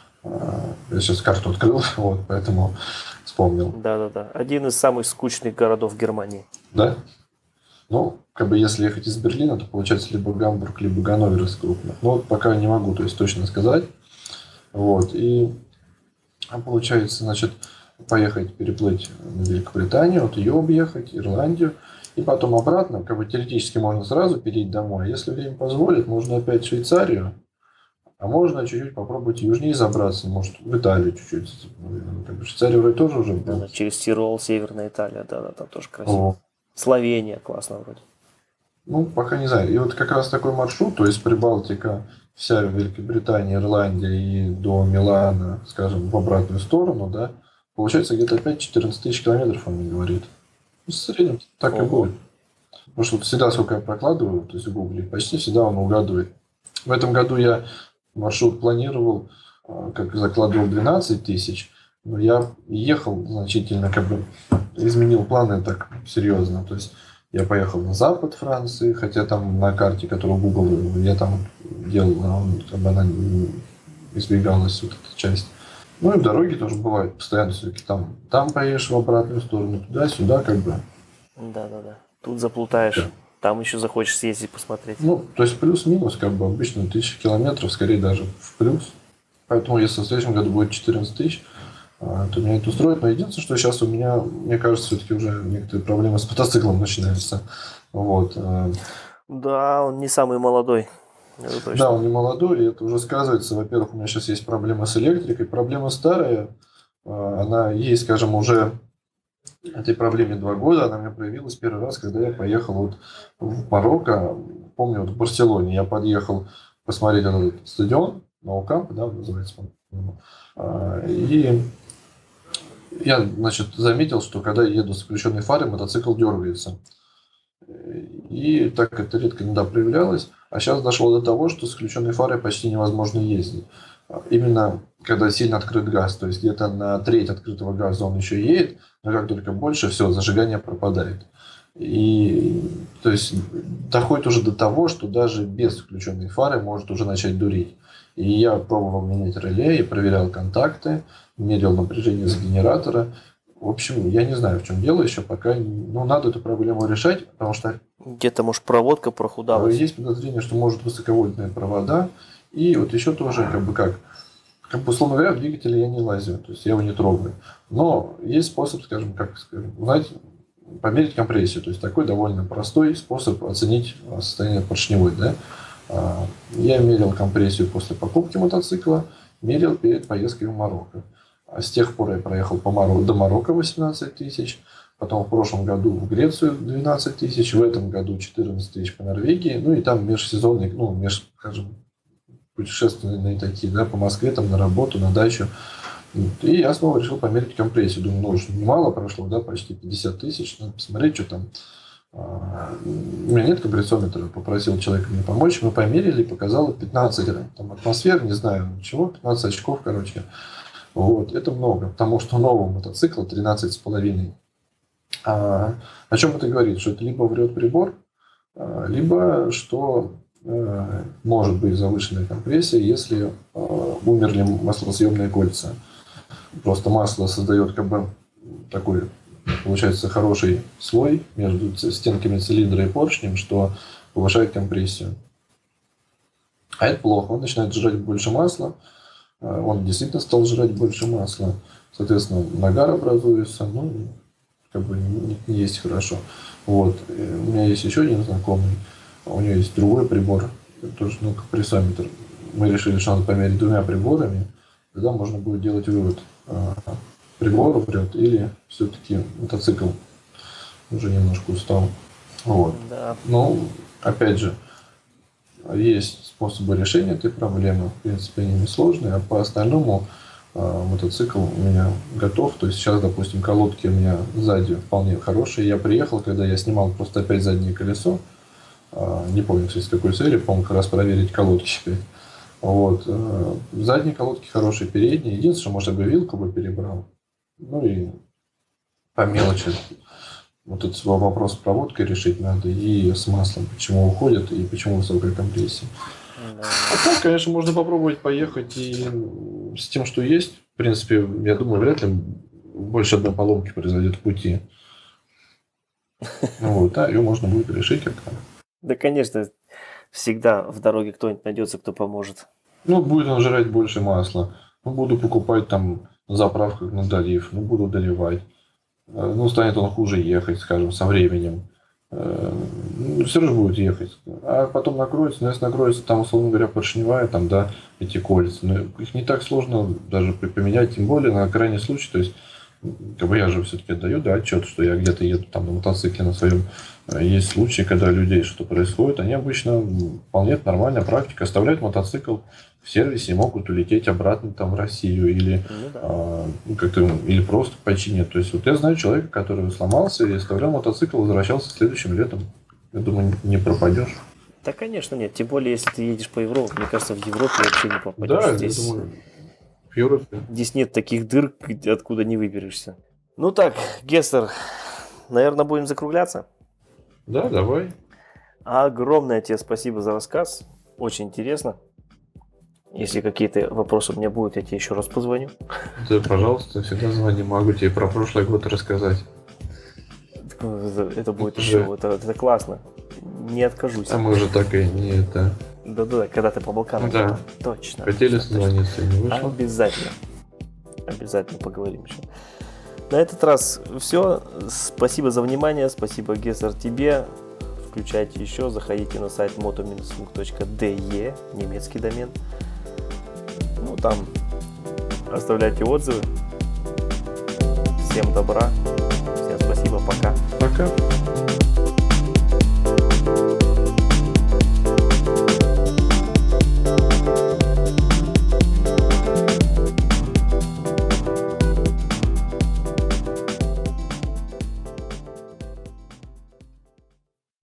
Я сейчас карту открыл, вот, поэтому вспомнил. Да. Один из самых скучных городов Германии. Да? Ну, как бы если ехать из Берлина, то получается либо Гамбург, либо Ганновер из крупных. Но вот пока не могу, то есть точно сказать. Вот. И получается, значит, поехать, переплыть на Великобританию, вот ее объехать, Ирландию. И потом обратно, как бы теоретически можно сразу перейти домой. Если время позволит, можно опять в Швейцарию, а можно чуть-чуть попробовать южнее забраться, может, в Италию чуть-чуть. Как бы Швейцария вроде тоже уже будет. Да, через Тирол, Северная Италия, да, там тоже красиво. Словения классно вроде. Ну, пока не знаю. И вот как раз такой маршрут, то есть Прибалтика, вся Великобритания, Ирландия и до Милана, скажем, в обратную сторону, да, получается где-то опять 14 тысяч километров, он мне говорит. В среднем так и будет. Потому что всегда, сколько я прокладываю, то есть в Гугле, почти всегда он угадывает. В этом году я маршрут планировал, как закладывал 12 тысяч, но я ехал значительно, как бы изменил планы так серьезно. То есть я поехал на запад Франции, хотя там на карте, которую Google, я там делал, как бы она избегалась, вот эта часть. Ну и дороги тоже бывают постоянно все-таки там поедешь в обратную сторону, туда-сюда, как бы. Да. Тут заплутаешь. Да. Там еще захочешь съездить посмотреть. Ну, то есть плюс-минус, как бы обычно 1000 километров, скорее даже в плюс. Поэтому если в следующем году будет 14 тысяч, то меня это устроит. Но единственное, что сейчас у меня, мне кажется, все-таки уже некоторые проблемы с мотоциклом начинаются. Вот. Да, он не самый молодой. Да, он не молодой, и это уже сказывается. Во-первых, у меня сейчас есть проблема с электрикой. Проблема старая, она есть, скажем, уже этой проблеме 2 года. Она у меня проявилась первый раз, когда я поехал вот в Марокко. Помню, вот в Барселоне я подъехал посмотреть этот стадион, Nou Camp, да, называется, по-моему. И я, значит, заметил, что когда я еду с включенной фарой, мотоцикл дергается. И так это редко иногда проявлялось. А сейчас дошло до того, что с включенной фарой почти невозможно ездить. Именно когда сильно открыт газ. То есть где-то на треть открытого газа он еще едет, но как только больше, все, зажигание пропадает. И то есть доходит уже до того, что даже без включенной фары может уже начать дурить. И я пробовал менять реле, и проверял контакты, мерил напряжение с генератора. В общем, я не знаю, в чем дело еще, пока надо эту проблему решать, потому что где-то, может, проводка прохудалась. Есть подозрение, что может высоковольтные провода. И вот еще тоже, как бы, условно говоря, в двигателе я не лазю, то есть я его не трогаю. Но есть способ, узнать, померить компрессию. То есть такой довольно простой способ оценить состояние поршневой. Да? Я мерил компрессию после покупки мотоцикла, мерил перед поездкой в Марокко. А с тех пор я проехал до Марокко 18 тысяч, потом в прошлом году в Грецию 12 тысяч, в этом году 14 тысяч по Норвегии, ну и там межсезонные, скажем, путешественные такие, да, по Москве, там на работу, на дачу. И я снова решил померить компрессию. Думаю, уже немало прошло, да, почти 50 тысяч, надо посмотреть, что там. У меня нет компрессометра, попросил человека мне помочь, мы померили, показало 15 там, атмосфер, не знаю чего, 15 очков, короче. Вот, это много, потому что нового мотоцикла 13,5. О чем это говорит? Что это либо врет прибор, либо что может быть завышенная компрессия, если умерли маслосъемные кольца. Просто масло создает как бы такой, получается, хороший слой между стенками цилиндра и поршнем, что повышает компрессию. А это плохо. Он начинает жрать больше масла. Он действительно стал жрать больше масла. Соответственно, нагар образуется. Как бы не есть хорошо. Вот. И у меня есть еще один знакомый. У него есть другой прибор. Тоже компрессометр. Мы решили, что надо померить 2 приборами. Тогда можно будет делать вывод. Прибор врет или все-таки мотоцикл уже немножко устал. Вот. Да. Ну, опять же, есть способы решения этой проблемы. В принципе, они несложные, а по остальному мотоцикл у меня готов. То есть сейчас, допустим, колодки у меня сзади вполне хорошие. Я приехал, когда я снимал просто опять заднее колесо. Не помню, кстати, с какой целью. Помню, как раз проверить колодки опять. Вот. Задние колодки хорошие, передние. Единственное, может, я бы вилку бы перебрал. Ну и по мелочи. Вот этот вопрос с проводкой решить надо и с маслом. Почему уходит и почему высокая компрессия. А так, конечно, можно попробовать поехать и с тем, что есть. В принципе, я думаю, вряд ли больше одной поломки произойдет в пути. Вот, да, ее можно будет решить как-то. Да, конечно, всегда в дороге кто-нибудь найдется, кто поможет. Ну, будет он жрать больше масла. Ну, буду покупать там на заправках на долив. Ну, буду доливать. Ну, станет он хуже ехать, скажем, со временем. Ну, все равно будет ехать. А потом накроется. Но если накроется, там, условно говоря, поршневая, там, да, эти кольца. Но их не так сложно даже поменять, тем более на крайний случай. То есть, как бы я же все-таки отдаю, да, отчет, что я где-то еду там на мотоцикле на своем. Есть случаи, когда у людей что-то происходит. Они обычно, вполне нормальная практика, оставляют мотоцикл в сервисе и могут улететь обратно там в Россию или, как-то, или просто починят. То есть вот я знаю человека, который сломался и оставлял мотоцикл, возвращался следующим летом. Я думаю, не пропадешь. Да, конечно, нет. Тем более, если ты едешь по Европе. Мне кажется, в Европе вообще не попадешь. Да, здесь, я думаю, в Европе. Здесь нет таких дыр, откуда не выберешься. Ну так, Гессер, наверное, будем закругляться. Да, давай. Огромное тебе спасибо за рассказ. Очень интересно. Если какие-то вопросы у меня будут, я тебе еще раз позвоню. Да, пожалуйста, всегда звони. Могу тебе про прошлый год рассказать. Это будет еще, это классно. Не откажусь. А мы уже так и не это... Да, когда ты по Балканам. Да. Точно. Хотели созвониться и не вышло. Обязательно. Обязательно поговорим еще. На этот раз все. Спасибо за внимание. Спасибо, Гессер, тебе. Включайте еще. Заходите на сайт moto-funk.de, немецкий домен. Ну, там оставляйте отзывы. Всем добра. Всем спасибо. Пока. Пока.